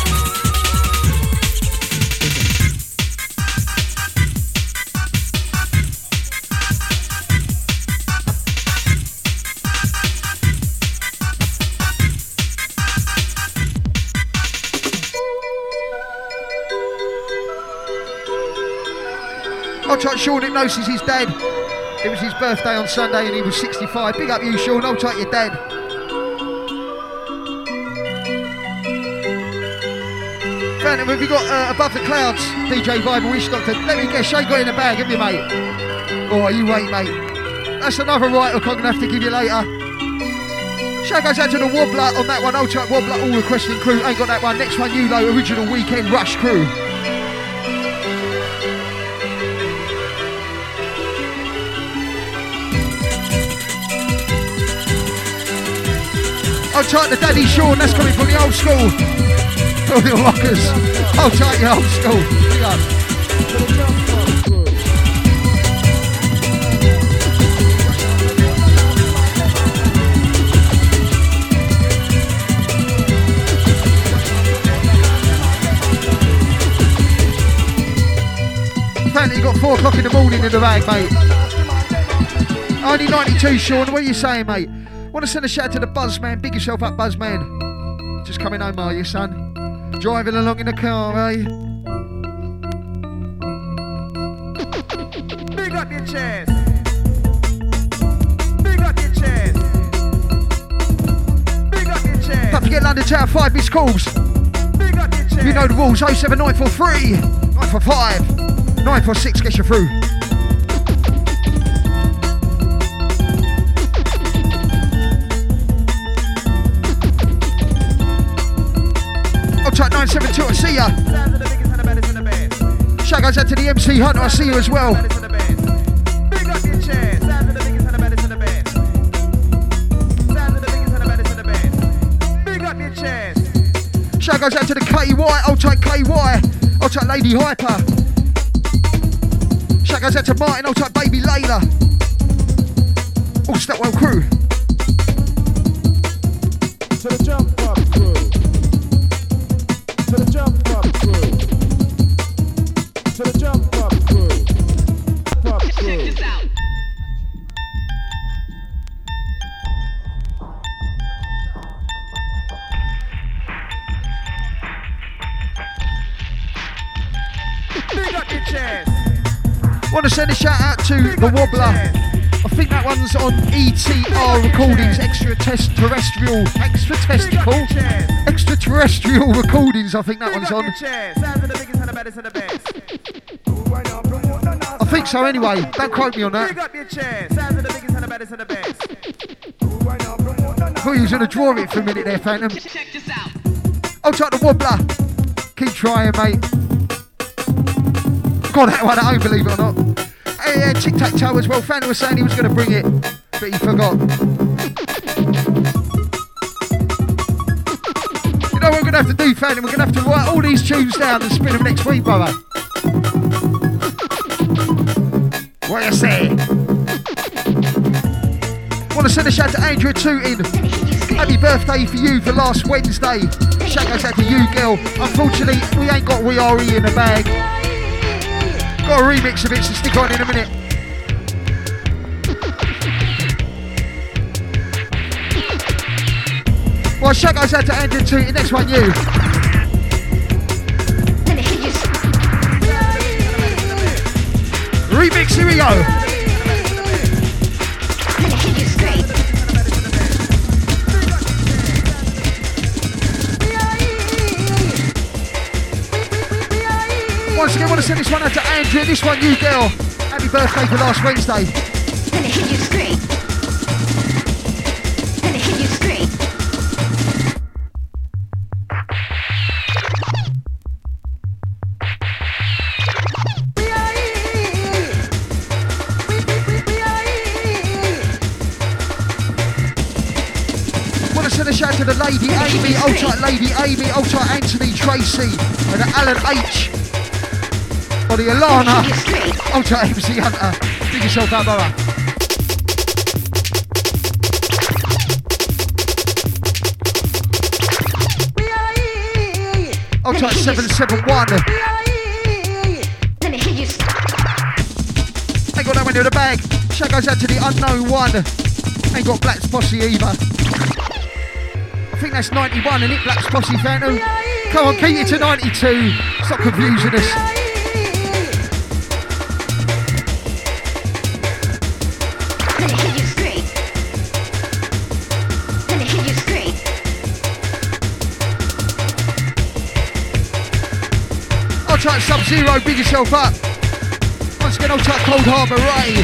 I'll try Sean Hypnosis, he's dead. It was his birthday on Sunday and he was 65. Big up you, Sean, I'll try you're dead. Phantom, have you got Above the Clouds, DJ Vibe Wish Doctor? Let me guess, Shay got in the bag, haven't you, mate? Oh, you wait, mate. That's another right hook I'm going to have to give you later. Shout goes out to the Wobbler on that one. Old Chuck Wobbler, all requesting crew. Ain't got that one. Next one, ULO, original Weekend Rush crew. Old Chuck the Daddy Sean, that's coming from the old school. All the rockers. Old Chuck, the old school. Big up. Apparently you got 4 o'clock in the morning in the bag, mate. Only 92, Sean. What are you saying, mate? Want to send a shout to the Buzzman. Big yourself up, Buzzman. Just coming home, are you, son? Driving along in the car, eh? Big up your chest. Big up your chest. Big up your chest. Don't forget London Tower 5 missed calls. Big up your chest. You know the rules. 07943 945 946 gets you through. I'll try 972, I see ya. Shout goes out to the MC Hunter, I see you as well. Big up your chest. Sounds of the biggest and the baddest and the best. Sounds of the biggest and the baddest and the best. Big up your chest. Shout goes out to the KY, I'll take KY. I'll take Lady Hyper. Shout goes out to Martin, I'll take Baby Layla. All Stepwell crew. To the jump up crew. To the jump up crew. To the jump up crew. Up crew. Check this out. Big up your chest. Want to send a shout out to the Wobbler. I think that one's on ETR Recordings, extraterrestrial recordings. I think that one's on. I think so anyway. Don't quote me on that. I thought you was going to draw it for a minute there, Phantom. Check this out. I'll take the Wobbler. Keep trying, mate. Got that one at home, believe it or not. Hey, Tic Tac Toe as well. Phantom was saying he was going to bring it, but he forgot. You know what we're going to have to do, Phantom? We're going to have to write all these tunes down and spin them next week, brother. What you say? Want to send a shout to Andrea Tootin. Happy birthday for you for last Wednesday. Shout goes out to you, girl. Unfortunately, we ain't got We Are E in the bag. Got a remix of it, so stick on in a minute. Well, shout goes out to Andrew Tootin. Next one, you. Remix, here we go. Once again, I want to send this one out to Andrea. This one, you girl. Happy birthday for last Wednesday. Let me hear you scream. Let me hear you scream. to the Lady Amy, old tight Lady Amy, old tight Anthony Tracy, and the Alan H. Or the Alana, old tight MC Hunter. Big yourself out, brother. Old tight 771. Ain't got that one in the bag. Shout goes out to the unknown one. Ain't got Black's Posse either. I think that's 91, isn't it? Black's Posse Phantom. Come on, keep it to 92. Stop confusing us. I'll try Sub-Zero, big yourself up. Once again, I'll try Cold Harbour Ray.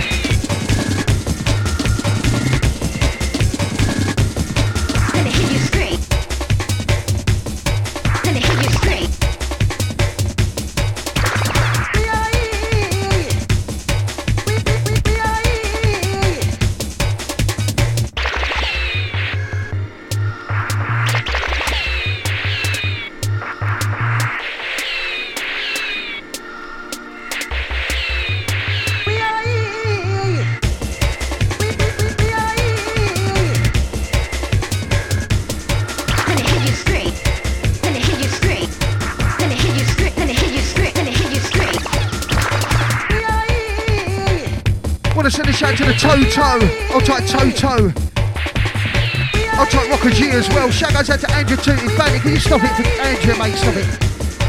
Send a shout to the Toto. I'll type Toto. I'll type Rocker G as well. Shout goes out to Andrew Tooting. Fanny, can you stop it for Andrew, mate? Stop it.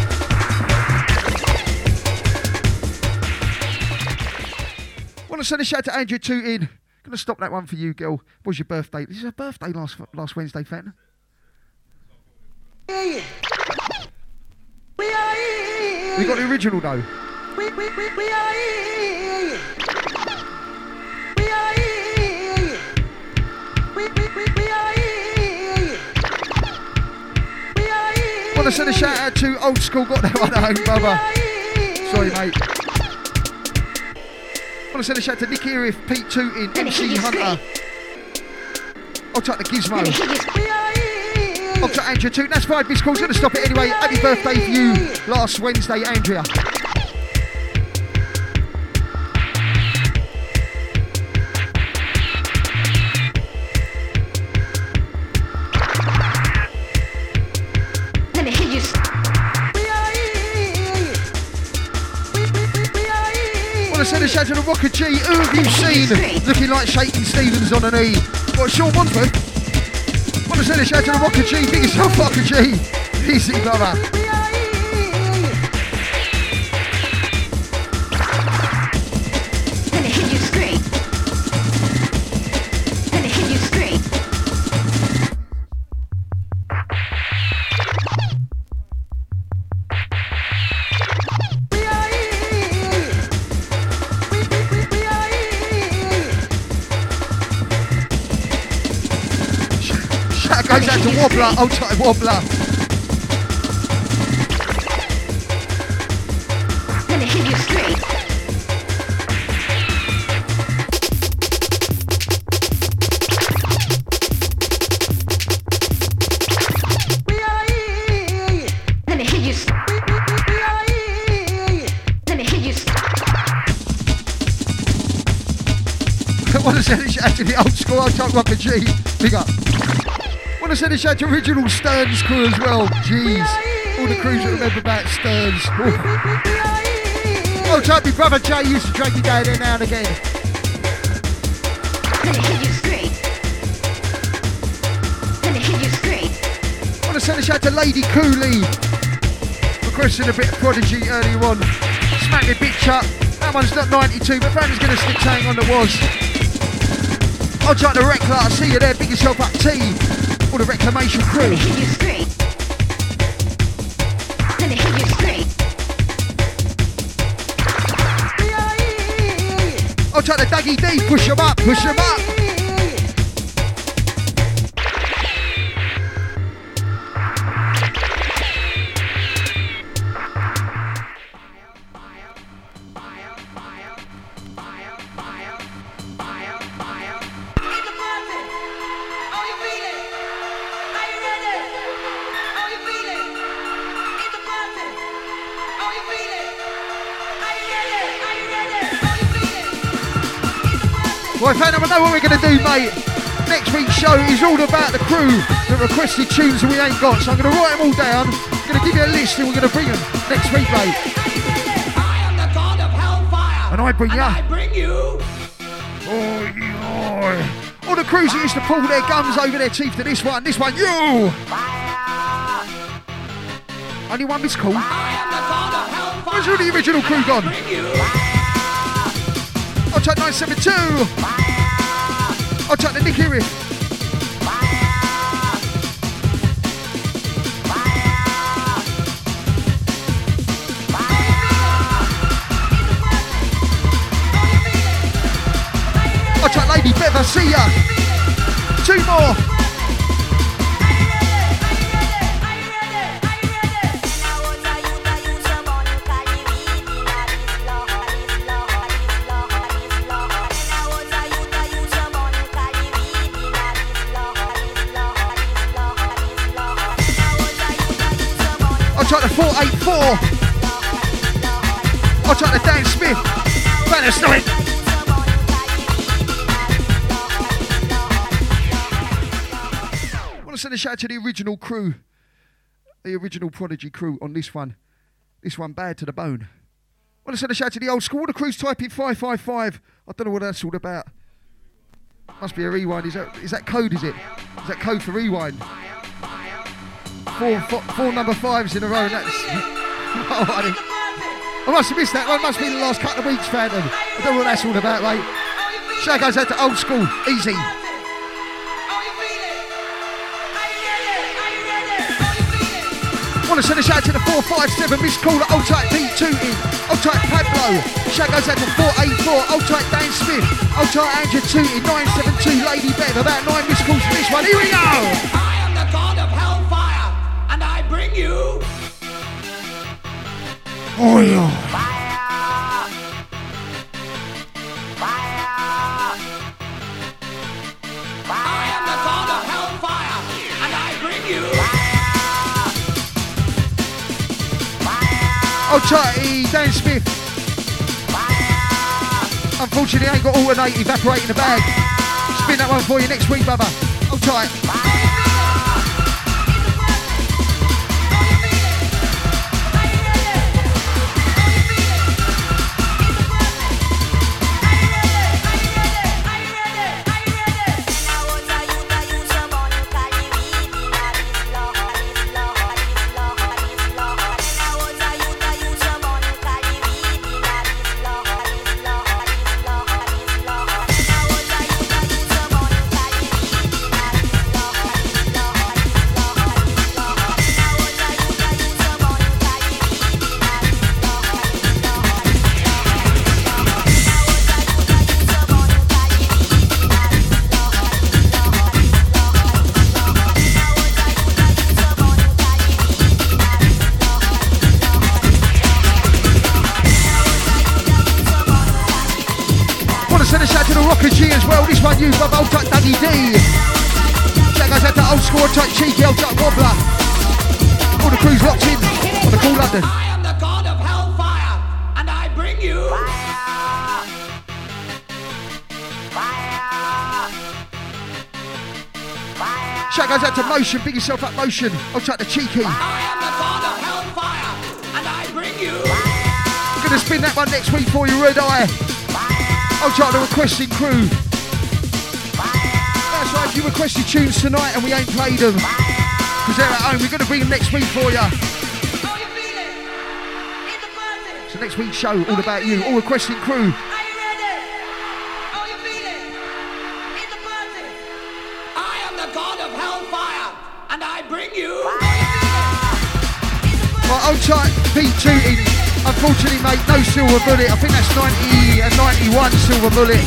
Want to send a shout to Andrew Tooting. Gonna stop that one for you, girl. Was your birthday? This is her birthday last Wednesday, Fan. We got the original though. Want to send a shout out to Old School, got that one at home, brother. Sorry, mate. Want to send a shout to Nick Erith, Pete Tooting, MC Hunter. I'll take the Gizmo. I'll take Andrea Tooting. That's 5 missed calls. Gonna stop it anyway. Happy birthday for you last Wednesday, Andrea. Send a shout to the Rocker G. Who have you seen looking like Shaking Stevens on a knee? What, Sean Wadsworth? Want to send a shout to the Rocker G. Big yourself, Rocker G. Easy, brother. Goes out to Wobbler, old tight Wobbler. Let me hit you straight. Let me hit you straight. Let me hit you straight. I want to send a shout to the Old School, old tight Rocker G. Big up. I want to send a shout to original Stearns crew as well. Jeez. All the crews that remember about Stearns. Oh, type me brother Jay used to drag me down there now and again. Let me hit you straight. Let me hit you straight. I want to send a shout to Lady Cooley. Requesting a bit of Prodigy earlier on. Smack the bitch up. That one's not 92, but Brandon's going to stick saying on the was. I'll try the Recla. I see you there. Big yourself up, T. All the reclamation crew. Let me hit you straight. Let me hit you straight. I'll try the Dougie D. Push him up, push him up. Are you ready? Well, Phantom, I know what we're going to do, mate. Next week's show is all about the crew that requested tunes that we ain't got. So I'm going to write them all down. I'm going to give you a list and we're going to bring them next week, mate. I am the god of hellfire. And I bring and ya. I bring you. All the crews that used to pull their gums over their teeth to this one, you! Only one missed call. Where's all the original crew gone? I'll take 972. I'll take the Nick here. I'll take Lady Bev, I see ya. 2 more. I'll take the 484. I'll take the Dan Smith. Better snow it. Send a shout to the original crew, the original Prodigy crew on this one bad to the bone. I want to send a shout to the old school. All the crews type in 555. I don't know what that's all about. Must be a rewind. Is that code? Is that code for rewind? Four number 5s in a row. And that's I must have missed that one. Must be the last couple of weeks, Phantom. I don't know what that's all about, mate. Shout goes out to old school. Easy. Want to send a shout to the 457 missed caller, old tight Pete Tooting, old tight Pablo. Shout goes out to 484, old tight Dan Smith, old tight Andrew Tooting, 972 Lady Bev. About 9 missed calls for this one. Here we go. I am the god of hellfire, and I bring you. Oh yeah. I am the god of hellfire, and I bring you. Old tight Dan Smith. Unfortunately, I ain't got alternate evaporate in the bag. Spin that one for you next week, brother. Hold tight. You love old tight Dougie D. Shout goes out to old school, old tight Cheeky, old tight Wobbler. All the crews locked in on the Cool London. I am the god of hellfire, and I bring you. Shout goes out to Motion, big yourself up Motion. Old tight the Cheeky. I am the god of hellfire, and I bring you. We're going to spin that one next week for you, Red Eye. Old tight the requesting crew. That's right, if you requested tunes tonight and we ain't played them, because they're at home, we're going to bring them next week for you. So next week's show, all about you, all requesting crew. I am the god of hellfire, and I bring you. Right, old tight Pete Tooting. Unfortunately, mate, no silver bullet. I think that's 90 and 91 silver bullet.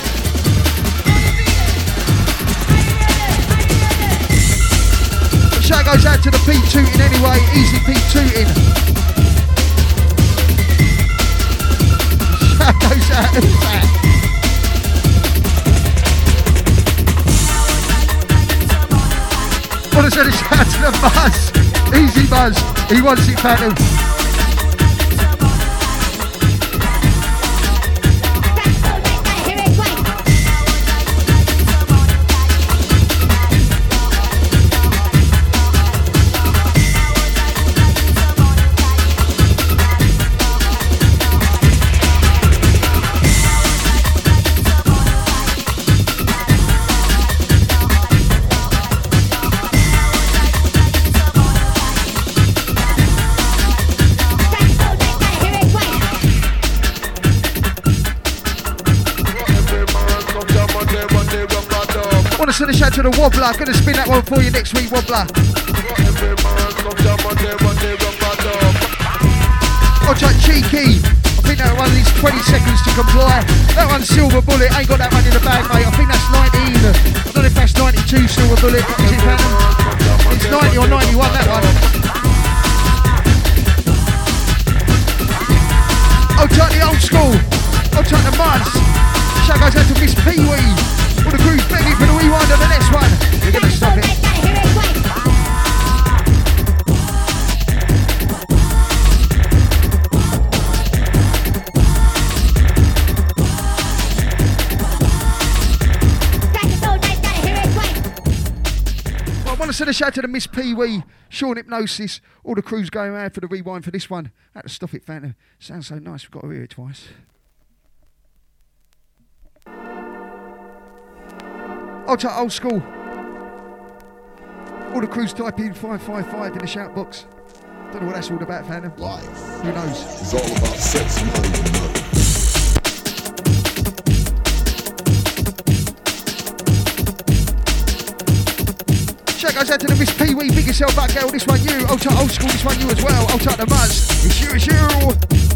Shout goes out to the Pete Tooting anyway. Easy Pete Tooting. Shout goes out. Who's that? Want to send a shout to the Buzz. Easy Buzz. He wants it, Phantom. send a shout to the Wobbler. Gonna spin that one for you next week, Wobbler. I'll check Cheeky. I think that one needs 20 seconds to comply. That one's Silver Bullet. Ain't got that one in the bag, mate. I think that's 19. I don't know if that's 92 Silver Bullet. Is it, Phantom? It's 90 or 91, that one. I'll check the old school. I'll check the Muds. Shout goes out to Miss Pee-wee. All the crew's begging for the rewind of the next one. We're gonna stop it. I want to send a shout to the Miss Pee-wee, Sean Hypnosis, all the crews going around for the rewind for this one. I had to stop it, Phantom. Sounds so nice, we've got to hear it twice. I'll take old school. All the crews type in 555 in the shout box. Don't know what that's all about, Phantom. Life. Who knows? It's all about sex, money, and love. Shout goes out to the Miss Pee-wee, big yourself up, girl. This one you. I'll take old school, this one you as well. I'll take the Muzz. It's you, it's you.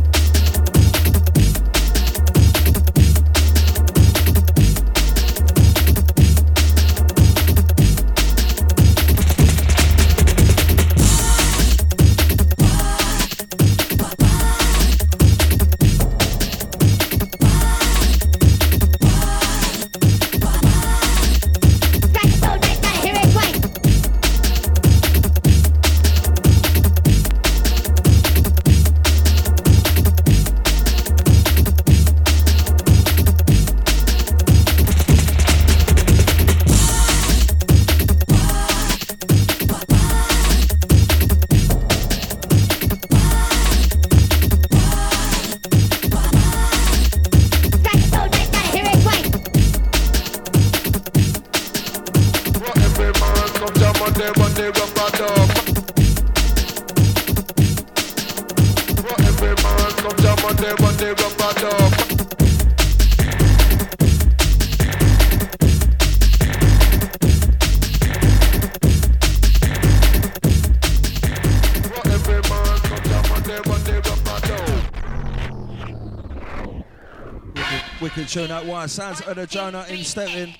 Wicked tune that one. Sounds of the Jonah in stepping.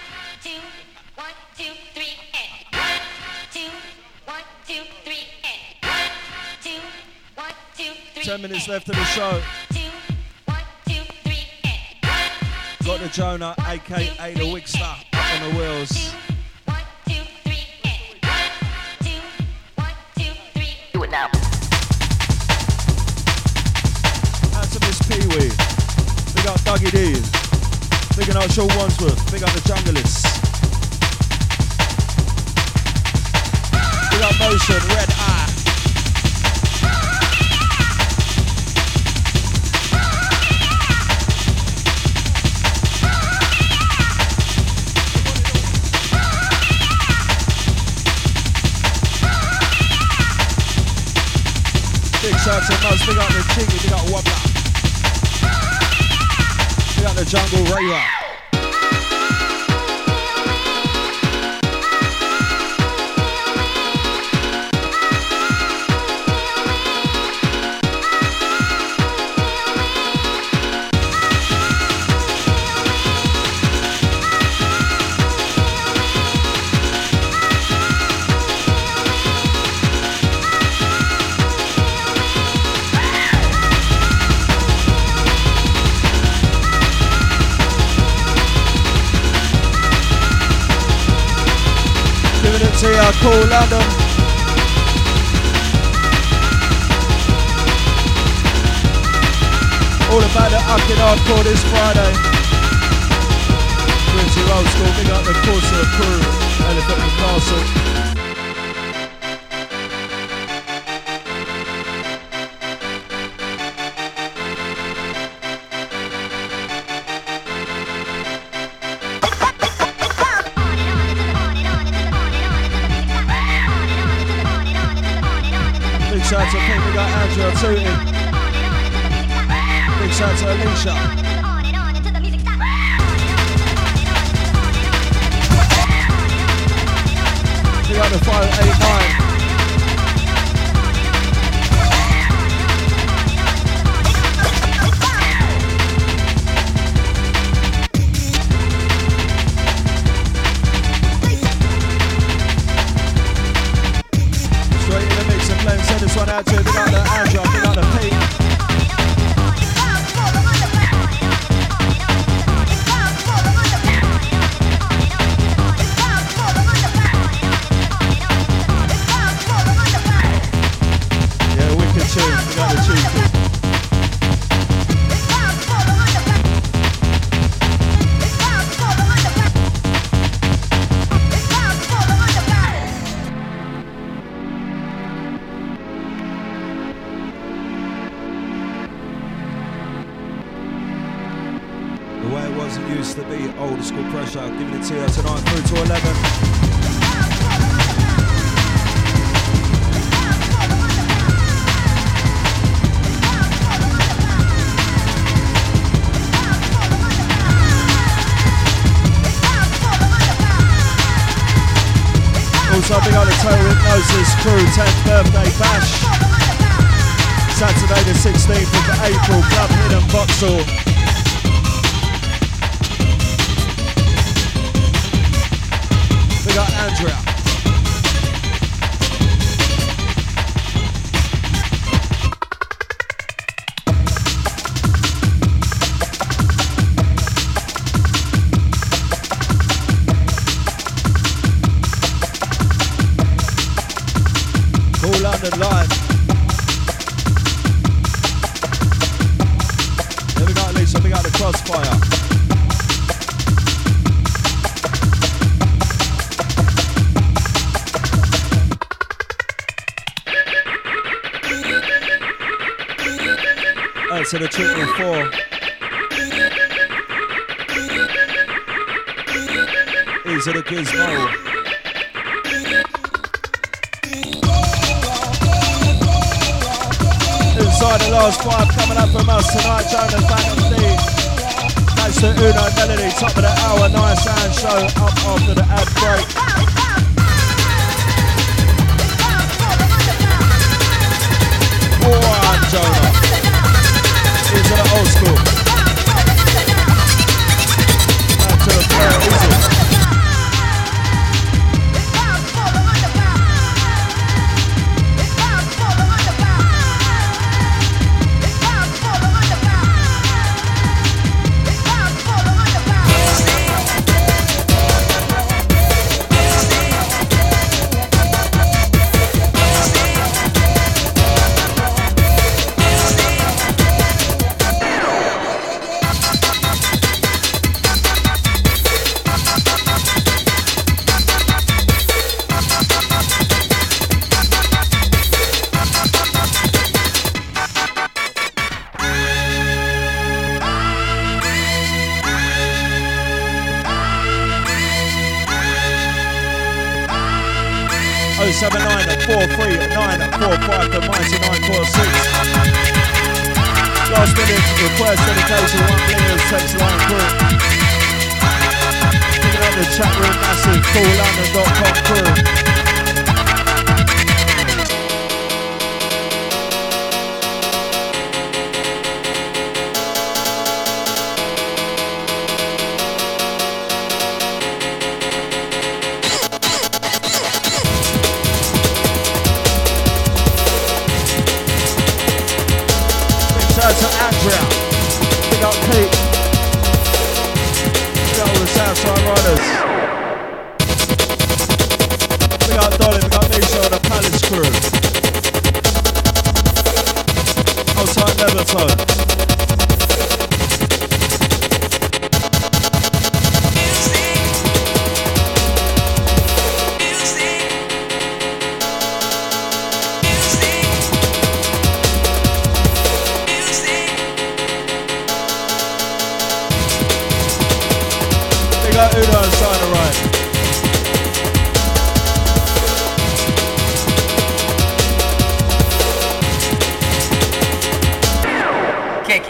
10 minutes left of the show. Got the Jonah, aka the Wigster, on the wheels. Do it now. Out to Miss Pee-wee. Big up Dougie D. Big up Sean Wandsworth. Big up the Junglists. Big up Motion, Red Eye. Big shout to Muzz, big up the Cheeky, big up Wobbler. Big up the Jungle Raver. See how cool London. All about the up and hardcore this Friday. Pretty old school, big up the Corsair crew, Elephant and Castle. Big shout to Pete, big up Andrew Tooting. Big shout to Alicia. got the 589. Send this one out to big up the Andrew, big up the Pete. Yeah, wicked tune, big up the Cheeky. Used to be old school pressure, giving it to you tonight through to 11. Also big up the Total Hypnosis crew 10th birthday bash. Saturday the 16th of April, Club Hidden Vauxhall. We got Andrea. Cool London live. Then we got Lisa, we got the Crossfire. To the treatment 4. These are the Gizmo. Inside the last 5 coming up from us tonight, Jonah Phantom D. Thanks to Uno Melody, top of the hour, nice sound show up after the ad break. Alright, Jonah. These are the old school. Back to the player, easy. The mighty 946. Last minute request dedication, 1 million text line crew. Picking up the chat room, massive coollondon.com crew. To Andrea, big up Pete, big up all the Southside Riders, big up Dolly, big up Misha and the Palace crew, outside Nevertone. Uno and sign right. Kick it.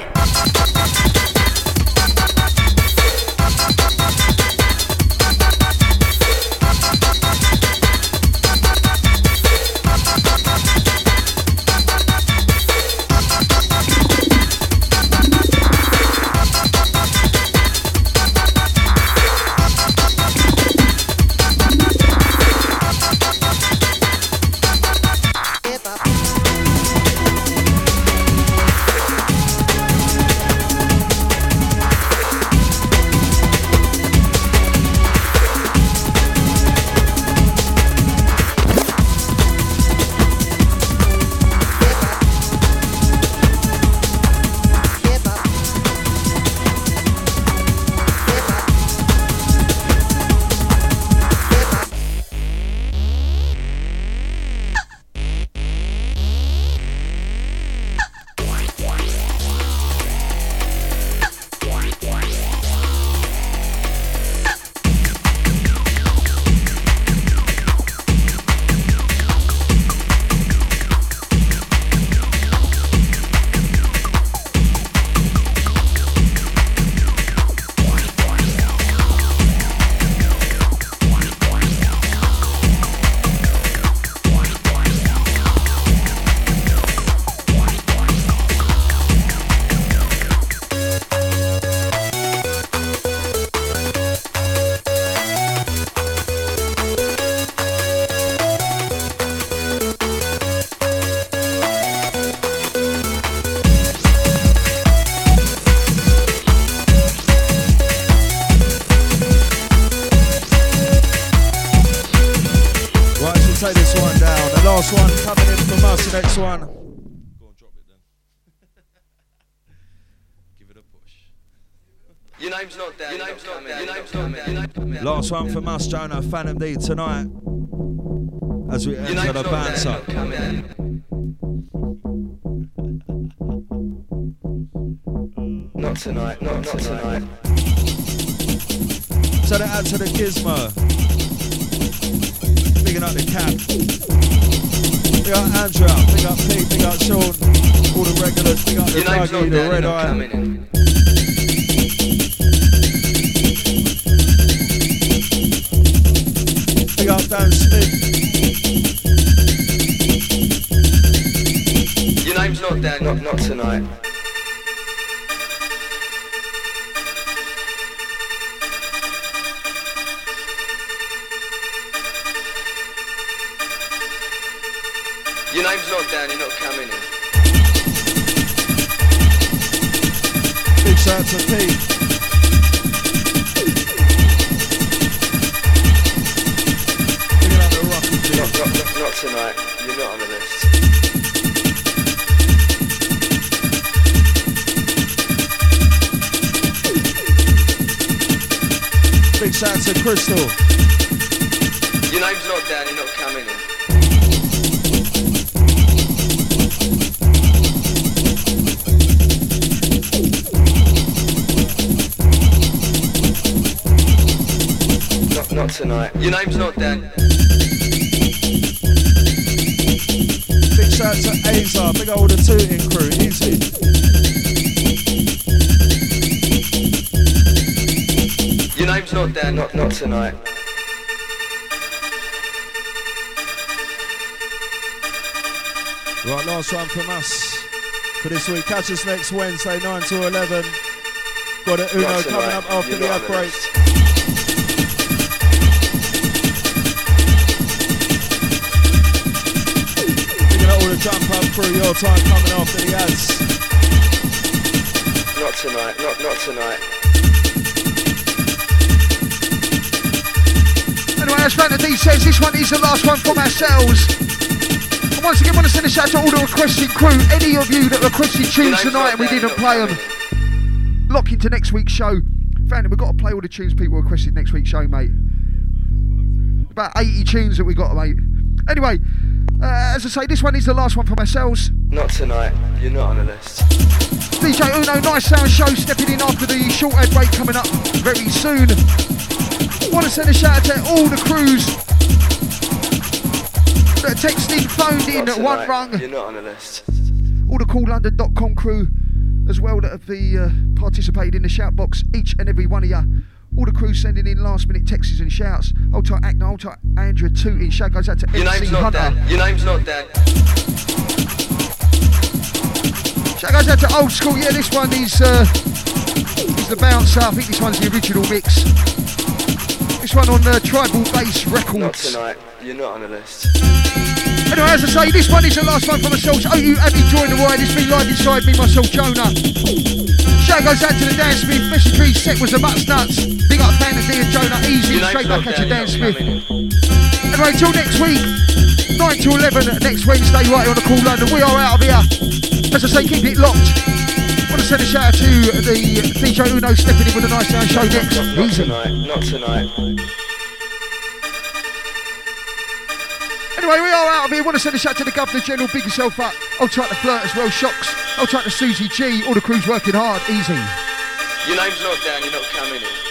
last one coming in from us, the next one. Go on, drop it then. Give it a push. Your name's not there. Your name's not there. Your name's not there. Last one from us, Jonah, Phantom D tonight. As we enter the bouncer. Not tonight, not tonight. Send it out to the Gizmo. Bigging up the Cap. Big up Andrew, big up Pete, big up Sean. All the regulars, big up the Doggy, the Red Eye. Big up Dan Smith. Your name's not there, not tonight. Your name's not down, you're not coming in. Big shout out to Pete. Big up the Rocky G. Not tonight, you're not on the list. Big shout out to Crystal. Your name's not down, you're not coming in. Not tonight. Your name's not Dan. Big shout out to Azar, big old tooting crew, easy. Your name's not Dan, not tonight. Right, last one from us for this week. Catch us next Wednesday, 9 to 11. Got it, Uno coming up after the ad break. All the jump up through your time coming after the ads. Not tonight, not tonight. Anyway, as Phantom D says, this one is the last one from ourselves. And once again, I want to send a shout out to all the requested crew. Any of you that requested tunes tonight and we didn't play them, lock into next week's show. Phantom, we've got to play all the tunes people requested next week's show, mate. About 80 tunes that we got, mate. Anyway, as I say, this one is the last one from ourselves. Not tonight, you're not on the list. DJ Uno, Nice Sound Show, stepping in after the short ad break coming up very soon. Want to send a shout out to all the crews that texted in, phoned in at one rung. You're not on the list. All the CoolLondon.com crew as well that have participated in the shout box, each and every one of you. All the crew sending in last minute texts and shouts. Hold tight Acna, hold tight Andrew Tooting. Shout goes out to Your MC name's not Hunter. Dan. Your name's not Dan. Shout goes out to Old School. Yeah, this one is the bouncer. I think this one's the original mix. This one on Tribal Bass Records. Not tonight. You're not on the list. Anyway, as I say, this one is the last one for myself. So you have enjoyed the ride. It's been live inside me, myself, Jonah. Shout goes out to the Dan Smith. Message set was the Butts Nuts. Big up Phantom D and Jonah. Easy, straight back at you, Dan Smith. Anyway, till next week, 9 to 11 next Wednesday, right here on the Cool London. We are out of here. As I say, keep it locked. Want to send a shout out to the DJ Uno stepping in with a Nice Sound Show next. Not tonight. Not tonight. Anyway, we are out of here. Want to send a shout out to the Governor General. Big yourself up. I'll try to flirt as well. Shocks. I'll try to Susie G. All the crew's working hard. Easy. Your name's not Dan. You're not coming in.